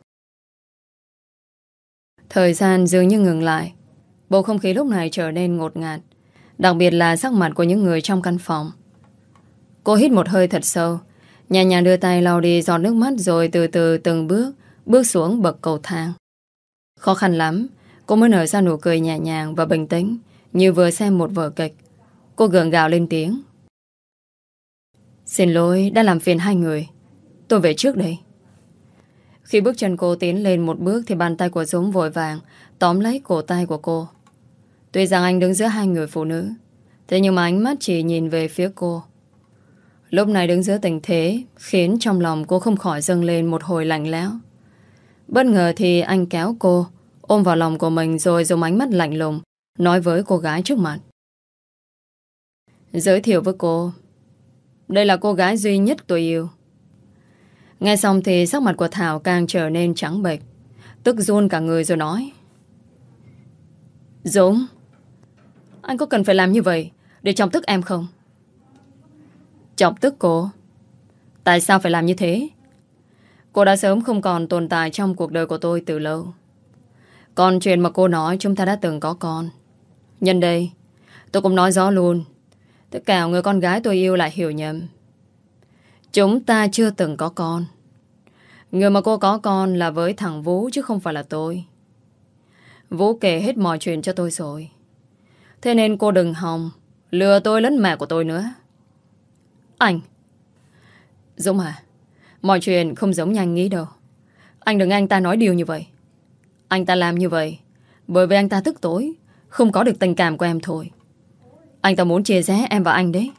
Thời gian dường như ngừng lại. Bầu không khí lúc này trở nên ngột ngạt, đặc biệt là sắc mặt của những người trong căn phòng. Cô hít một hơi thật sâu, nhẹ nhàng đưa tay lau đi giọt nước mắt, rồi từ từ từng bước bước xuống bậc cầu thang. Khó khăn lắm cô mới nở ra nụ cười nhẹ nhàng và bình tĩnh, như vừa xem một vở kịch. Cô gượng gạo lên tiếng: Xin lỗi đã làm phiền hai người, tôi về trước đây. Khi bước chân cô tiến lên một bước thì bàn tay của Dũng vội vàng tóm lấy cổ tay của cô. Tuy rằng anh đứng giữa hai người phụ nữ, thế nhưng mà ánh mắt chỉ nhìn về phía cô. Lúc này đứng giữa tình thế khiến trong lòng cô không khỏi dâng lên một hồi lạnh lẽo. Bất ngờ thì anh kéo cô ôm vào lòng của mình, rồi dùng ánh mắt lạnh lùng nói với cô gái trước mặt: Giới thiệu với cô, đây là cô gái duy nhất tôi yêu. Nghe xong thì sắc mặt của Thảo càng trở nên trắng bệch, tức run cả người rồi nói: Dũng, anh có cần phải làm như vậy để chọc tức em không? Chọc tức cô? Tại sao phải làm như thế? Cô đã sớm không còn tồn tại trong cuộc đời của tôi từ lâu. Còn chuyện mà cô nói chúng ta đã từng có con. Nhân đây tôi cũng nói rõ luôn, tất cả người con gái tôi yêu lại hiểu nhầm. Chúng ta chưa từng có con. Người mà cô có con là với thằng Vũ chứ không phải là tôi. Vũ kể hết mọi chuyện cho tôi rồi. Thế nên cô đừng hòng lừa tôi lẫn mẹ của tôi nữa. Anh Dũng à, mọi chuyện không giống như anh nghĩ đâu. Anh đừng nghe anh ta nói điều như vậy. Anh ta làm như vậy bởi vì anh ta tức tối không có được tình cảm của em thôi. Anh ta muốn chia rẽ em và anh đấy.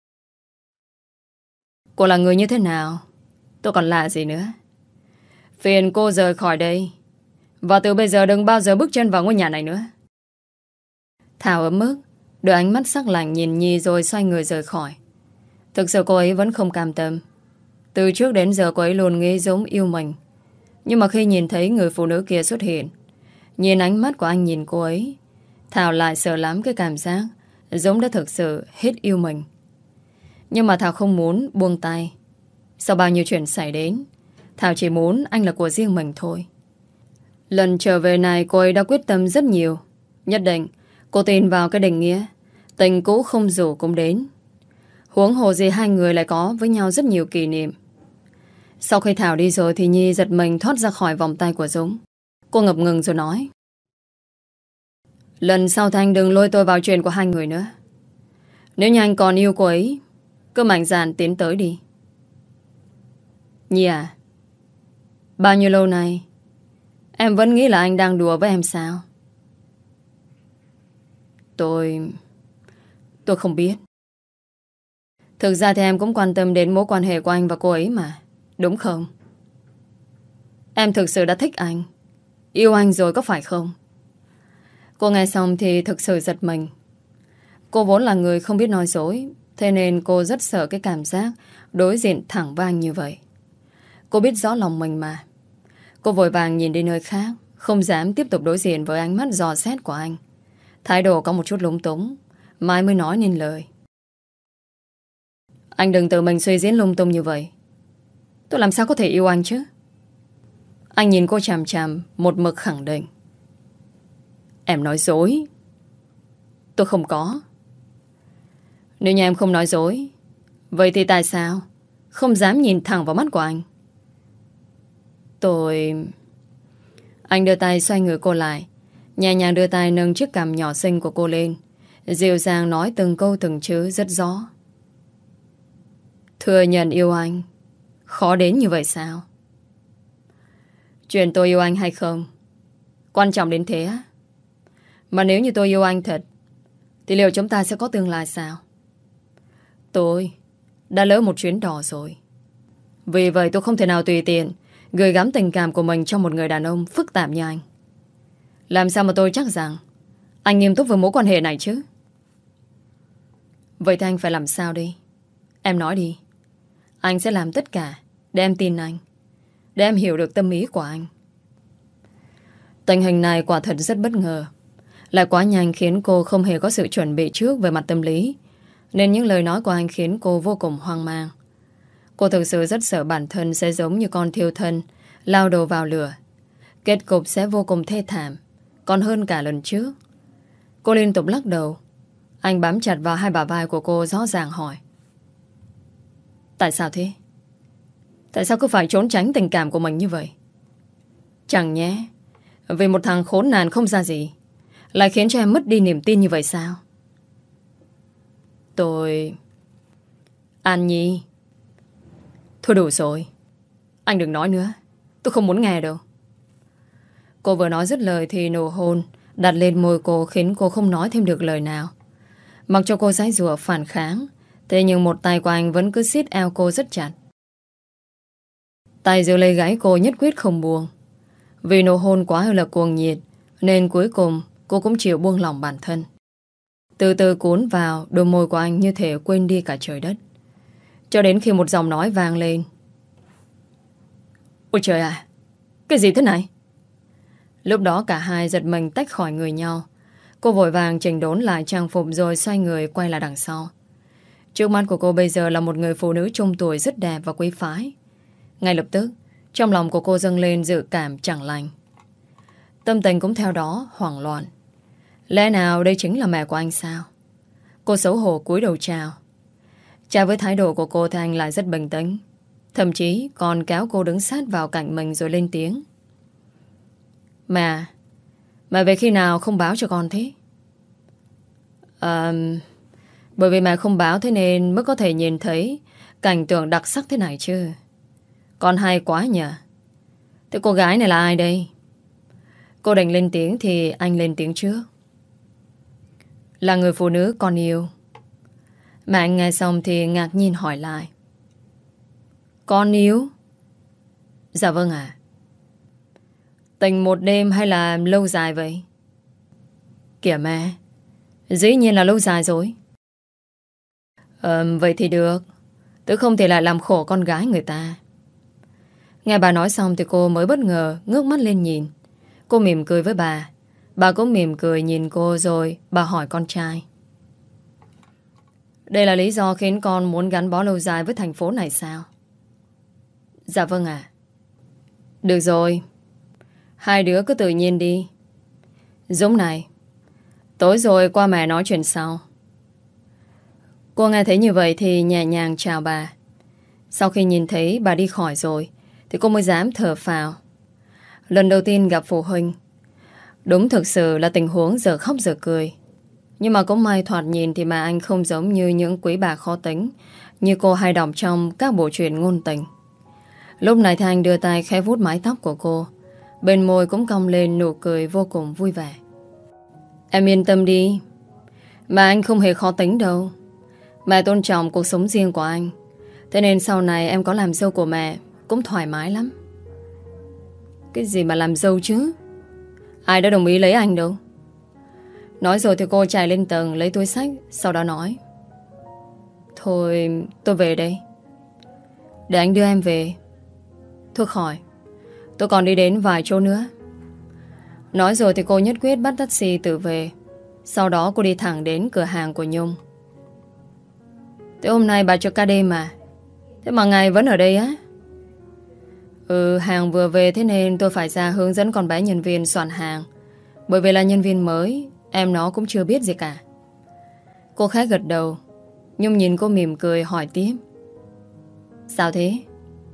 Cô là người như thế nào tôi còn lạ gì nữa. Phiền cô rời khỏi đây, và từ bây giờ đừng bao giờ bước chân vào ngôi nhà này nữa. Thảo ấm ức đưa ánh mắt sắc lạnh nhìn Nhi rồi xoay người rời khỏi. Thực sự cô ấy vẫn không cam tâm. Từ trước đến giờ cô ấy luôn nghĩ Dũng yêu mình. Nhưng mà khi nhìn thấy người phụ nữ kia xuất hiện, nhìn ánh mắt của anh nhìn cô ấy, Thảo lại sợ lắm cái cảm giác Dũng đã thực sự hết yêu mình. Nhưng mà Thảo không muốn buông tay. Sau bao nhiêu chuyện xảy đến, Thảo chỉ muốn anh là của riêng mình thôi. Lần trở về này cô ấy đã quyết tâm rất nhiều. Nhất định cô tin vào cái định nghĩa tình cũ không rủ cũng đến. Huống hồ gì hai người lại có với nhau rất nhiều kỷ niệm. Sau khi Thảo đi rồi thì Nhi giật mình thoát ra khỏi vòng tay của Dũng. Cô ngập ngừng rồi nói: Lần sau thì anh đừng lôi tôi vào chuyện của hai người nữa. Nếu như anh còn yêu cô ấy, cứ mạnh dạn tiến tới đi. Nhi à, bao nhiêu lâu nay em vẫn nghĩ là anh đang đùa với em sao? Tôi... Tôi không biết. Thực ra thì em cũng quan tâm đến mối quan hệ của anh và cô ấy mà, đúng không? Em thực sự đã thích anh, yêu anh rồi có phải không? Cô nghe xong thì thực sự giật mình. Cô vốn là người không biết nói dối, thế nên cô rất sợ cái cảm giác đối diện thẳng với anh như vậy. Cô biết rõ lòng mình mà. Cô vội vàng nhìn đi nơi khác, không dám tiếp tục đối diện với ánh mắt dò xét của anh. Thái độ có một chút lúng túng, mãi mới nói nên lời. Anh đừng tự mình suy diễn lung tung như vậy. Tôi làm sao có thể yêu anh chứ? Anh nhìn cô chằm chằm, một mực khẳng định. Em nói dối. Tôi không có. Nếu như em không nói dối, vậy thì tại sao không dám nhìn thẳng vào mắt của anh? Tôi... Anh đưa tay xoay người cô lại, nhẹ nhàng đưa tay nâng chiếc cằm nhỏ xinh của cô lên, dịu dàng nói từng câu từng chữ rất rõ. Thừa nhận yêu anh khó đến như vậy sao? Chuyện tôi yêu anh hay không quan trọng đến thế á? Mà nếu như tôi yêu anh thật thì liệu chúng ta sẽ có tương lai sao? Tôi đã lỡ một chuyến đò rồi. Vì vậy tôi không thể nào tùy tiện gửi gắm tình cảm của mình cho một người đàn ông phức tạp như anh. Làm sao mà tôi chắc rằng anh nghiêm túc với mối quan hệ này chứ? Vậy thì anh phải làm sao đi? Em nói đi. Anh sẽ làm tất cả để em tin anh, để em hiểu được tâm ý của anh. Tình hình này quả thật rất bất ngờ, lại quá nhanh khiến cô không hề có sự chuẩn bị trước về mặt tâm lý, nên những lời nói của anh khiến cô vô cùng hoang mang. Cô thực sự rất sợ bản thân sẽ giống như con thiêu thân lao đầu vào lửa. Kết cục sẽ vô cùng thê thảm, còn hơn cả lần trước. Cô liên tục lắc đầu. Anh bám chặt vào hai bả vai của cô, rõ ràng hỏi: Tại sao thế? Tại sao cứ phải trốn tránh tình cảm của mình như vậy? Chẳng nhé vì một thằng khốn nạn không ra gì lại khiến cho em mất đi niềm tin như vậy sao? Tôi... An Nhi... Thôi đủ rồi. Anh đừng nói nữa. Tôi không muốn nghe đâu. Cô vừa nói dứt lời thì nụ hôn đặt lên môi cô khiến cô không nói thêm được lời nào. Mặc cho cô giãy giụa phản kháng, thế nhưng một tay của anh vẫn cứ siết eo cô rất chặt. Tay giữ lấy gáy cô nhất quyết không buông. Vì nụ hôn quá là cuồng nhiệt nên cuối cùng cô cũng chịu buông lòng bản thân. Từ từ cuốn vào đôi môi của anh như thể quên đi cả trời đất. Cho đến khi một giọng nói vang lên: Ôi trời ạ, cái gì thế này? Lúc đó cả hai giật mình tách khỏi người nhau. Cô vội vàng chỉnh đốn lại trang phục rồi xoay người quay lại đằng sau. Trước mắt của cô bây giờ là một người phụ nữ trung tuổi rất đẹp và quý phái. Ngay lập tức trong lòng của cô dâng lên dự cảm chẳng lành. Tâm tình cũng theo đó hoảng loạn. Lẽ nào đây chính là mẹ của anh sao? Cô xấu hổ cúi đầu chào. Trái với thái độ của cô thì anh lại rất bình tĩnh, thậm chí còn kéo cô đứng sát vào cạnh mình rồi lên tiếng: Mẹ, mẹ về khi nào không báo cho con thế? À, bởi vì mẹ không báo thế nên mới có thể nhìn thấy cảnh tượng đặc sắc thế này chứ. Con hay quá nhỉ. Thế cô gái này là ai đây? Cô định lên tiếng thì anh lên tiếng trước: Là người phụ nữ con yêu. Mà anh nghe xong thì ngạc nhiên hỏi lại: Con yêu? Dạ vâng ạ. Tình một đêm hay là lâu dài vậy? Kìa mẹ, dĩ nhiên là lâu dài rồi. Ờ, vậy thì được. Tớ không thể lại làm khổ con gái người ta. Nghe bà nói xong thì cô mới bất ngờ ngước mắt lên nhìn. Cô mỉm cười với bà. Bà cũng mỉm cười nhìn cô rồi bà hỏi con trai: Đây là lý do khiến con muốn gắn bó lâu dài với thành phố này sao? Dạ vâng ạ. Được rồi, hai đứa cứ tự nhiên đi. Dũng này, tối rồi qua mẹ nói chuyện sau. Cô nghe thấy như vậy thì nhẹ nhàng chào bà. Sau khi nhìn thấy bà đi khỏi rồi thì cô mới dám thở phào. Lần đầu tiên gặp phụ huynh, đúng thực sự là tình huống giờ khóc giờ cười. Nhưng mà cũng may thoạt nhìn thì mà anh không giống như những quý bà khó tính như cô hay đọc trong các bộ truyện ngôn tình. Lúc này thì anh đưa tay khẽ vuốt mái tóc của cô, bên môi cũng cong lên nụ cười vô cùng vui vẻ. Em yên tâm đi, mà anh không hề khó tính đâu. Mẹ tôn trọng cuộc sống riêng của anh, thế nên sau này em có làm dâu của mẹ cũng thoải mái lắm. Cái gì mà làm dâu chứ? Ai đã đồng ý lấy anh đâu. Nói rồi thì cô chạy lên tầng lấy túi xách, sau đó nói: Thôi tôi về đây. Để anh đưa em về. Thôi khỏi, tôi còn đi đến vài chỗ nữa. Nói rồi thì cô nhất quyết bắt taxi tự về. Sau đó cô đi thẳng đến cửa hàng của Nhung. Thế hôm nay bà cho ca đêm mà, thế mà ngày vẫn ở đây á? Ừ, hàng vừa về thế nên tôi phải ra hướng dẫn con bé nhân viên soạn hàng. Bởi vì là nhân viên mới, em nó cũng chưa biết gì cả. Cô khẽ gật đầu. Nhung nhìn cô mỉm cười hỏi tiếp: Sao thế?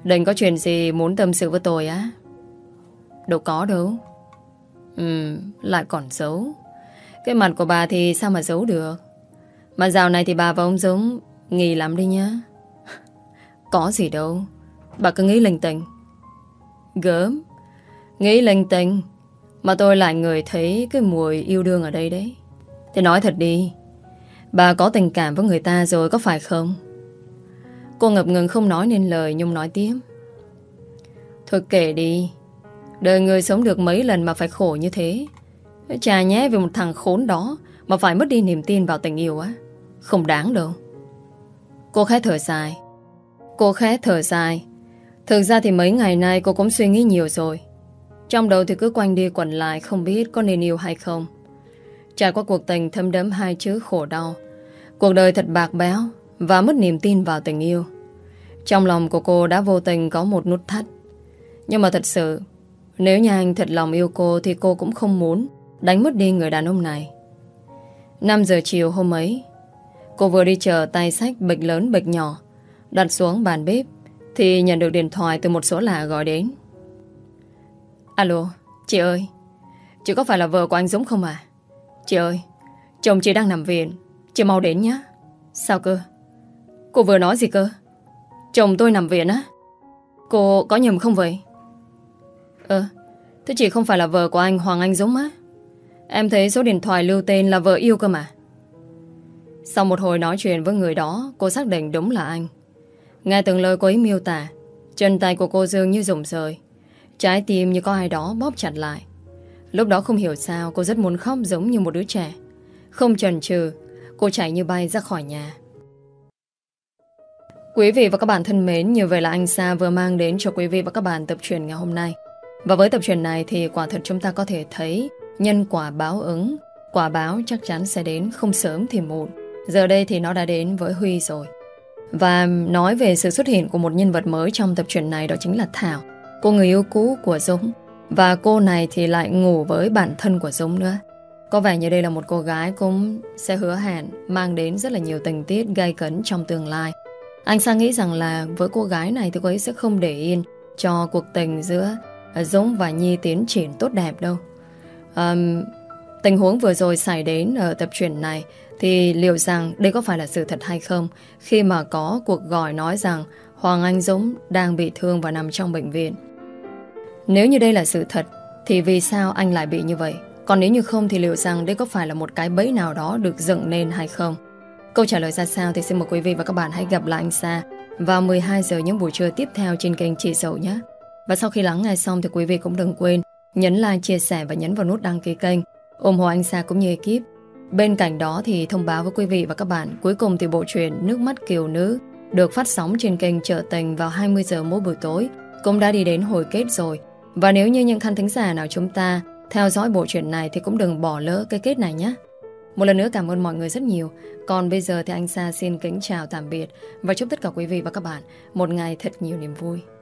Định có chuyện gì muốn tâm sự với tôi á? Đâu có đâu. Ừ, lại còn giấu. Cái mặt của bà thì sao mà giấu được. Mà dạo này thì bà và ông Dũng nghi lắm đi nhá. Có gì đâu. Bà cứ nghĩ linh tinh. Gớm. Nghĩ linh tinh mà tôi lại người thấy cái mùi yêu đương ở đây đấy. Thì nói thật đi, bà có tình cảm với người ta rồi có phải không? Cô ngập ngừng không nói nên lời. Nhung nói tiếp. Thôi kể đi. Đời người sống được mấy lần mà phải khổ như thế. Chà nhé, vì một thằng khốn đó mà phải mất đi niềm tin vào tình yêu á. Không đáng đâu. Cô khẽ thở dài. Cô khẽ thở dài. Thực ra thì mấy ngày nay cô cũng suy nghĩ nhiều rồi. Trong đầu thì cứ quanh đi quẩn lại, không biết có nên yêu hay không. Trải qua cuộc tình thấm đẫm hai chữ khổ đau, cuộc đời thật bạc béo và mất niềm tin vào tình yêu. Trong lòng của cô đã vô tình có một nút thắt. Nhưng mà thật sự, nếu như anh thật lòng yêu cô thì cô cũng không muốn đánh mất đi người đàn ông này. Năm giờ chiều hôm ấy, cô vừa đi chợ tay xách bịch lớn bịch nhỏ, đặt xuống bàn bếp thì nhận được điện thoại từ một số lạ gọi đến. Alo, chị ơi, chị có phải là vợ của anh Dũng không à? Chị ơi, chồng chị đang nằm viện, chị mau đến nhé. Sao cơ? Cô vừa nói gì cơ? Chồng tôi nằm viện á? Cô có nhầm không vậy? Ờ, thế chị không phải là vợ của anh Hoàng Anh Dũng á? Em thấy số điện thoại lưu tên là vợ yêu cơ mà. Sau một hồi nói chuyện với người đó, cô xác định đúng là anh. Nghe từng lời cô ấy miêu tả, chân tay của cô dường như rụng rời, trái tim như có ai đó bóp chặt lại. Lúc đó không hiểu sao cô rất muốn khóc giống như một đứa trẻ. Không chần chừ, cô chạy như bay ra khỏi nhà. Quý vị và các bạn thân mến, như vậy là anh Sa vừa mang đến cho quý vị và các bạn tập truyện ngày hôm nay. Và với tập truyện này thì quả thật chúng ta có thể thấy nhân quả báo ứng. Quả báo chắc chắn sẽ đến không sớm thì muộn. Giờ đây thì nó đã đến với Huy rồi. Và nói về sự xuất hiện của một nhân vật mới trong tập truyện này, đó chính là Thảo, cô người yêu cũ của Dũng. Và cô này thì lại ngủ với bản thân của Dũng nữa. Có vẻ như đây là một cô gái cũng sẽ hứa hẹn mang đến rất là nhiều tình tiết gay cấn trong tương lai. Anh Sa nghĩ rằng là với cô gái này thì cô ấy sẽ không để yên cho cuộc tình giữa Dũng và Nhi tiến triển tốt đẹp đâu. um, Tình huống vừa rồi xảy đến ở tập truyện này thì liệu rằng đây có phải là sự thật hay không, khi mà có cuộc gọi nói rằng Hoàng Anh Dũng đang bị thương và nằm trong bệnh viện. Nếu như đây là sự thật thì vì sao anh lại bị như vậy? Còn nếu như không thì liệu rằng đây có phải là một cái bẫy nào đó được dựng nên hay không? Câu trả lời ra sao thì xin mời quý vị và các bạn hãy gặp lại anh Sa vào mười hai giờ những buổi trưa tiếp theo trên kênh Chị Dậu nhé. Và sau khi lắng nghe xong thì quý vị cũng đừng quên nhấn like, chia sẻ và nhấn vào nút đăng ký kênh, ủng hộ anh Sa cũng như ekip. Bên cạnh đó thì thông báo với quý vị và các bạn, cuối cùng thì bộ truyện Nước Mắt Kiều Nữ được phát sóng trên kênh Chợ Tình vào hai mươi giờ mỗi buổi tối cũng đã đi đến hồi kết rồi. Và nếu như những khán thính giả nào chúng ta theo dõi bộ truyện này thì cũng đừng bỏ lỡ cái kết này nhé. Một lần nữa cảm ơn mọi người rất nhiều. Còn bây giờ thì anh Sa xin kính chào tạm biệt và chúc tất cả quý vị và các bạn một ngày thật nhiều niềm vui.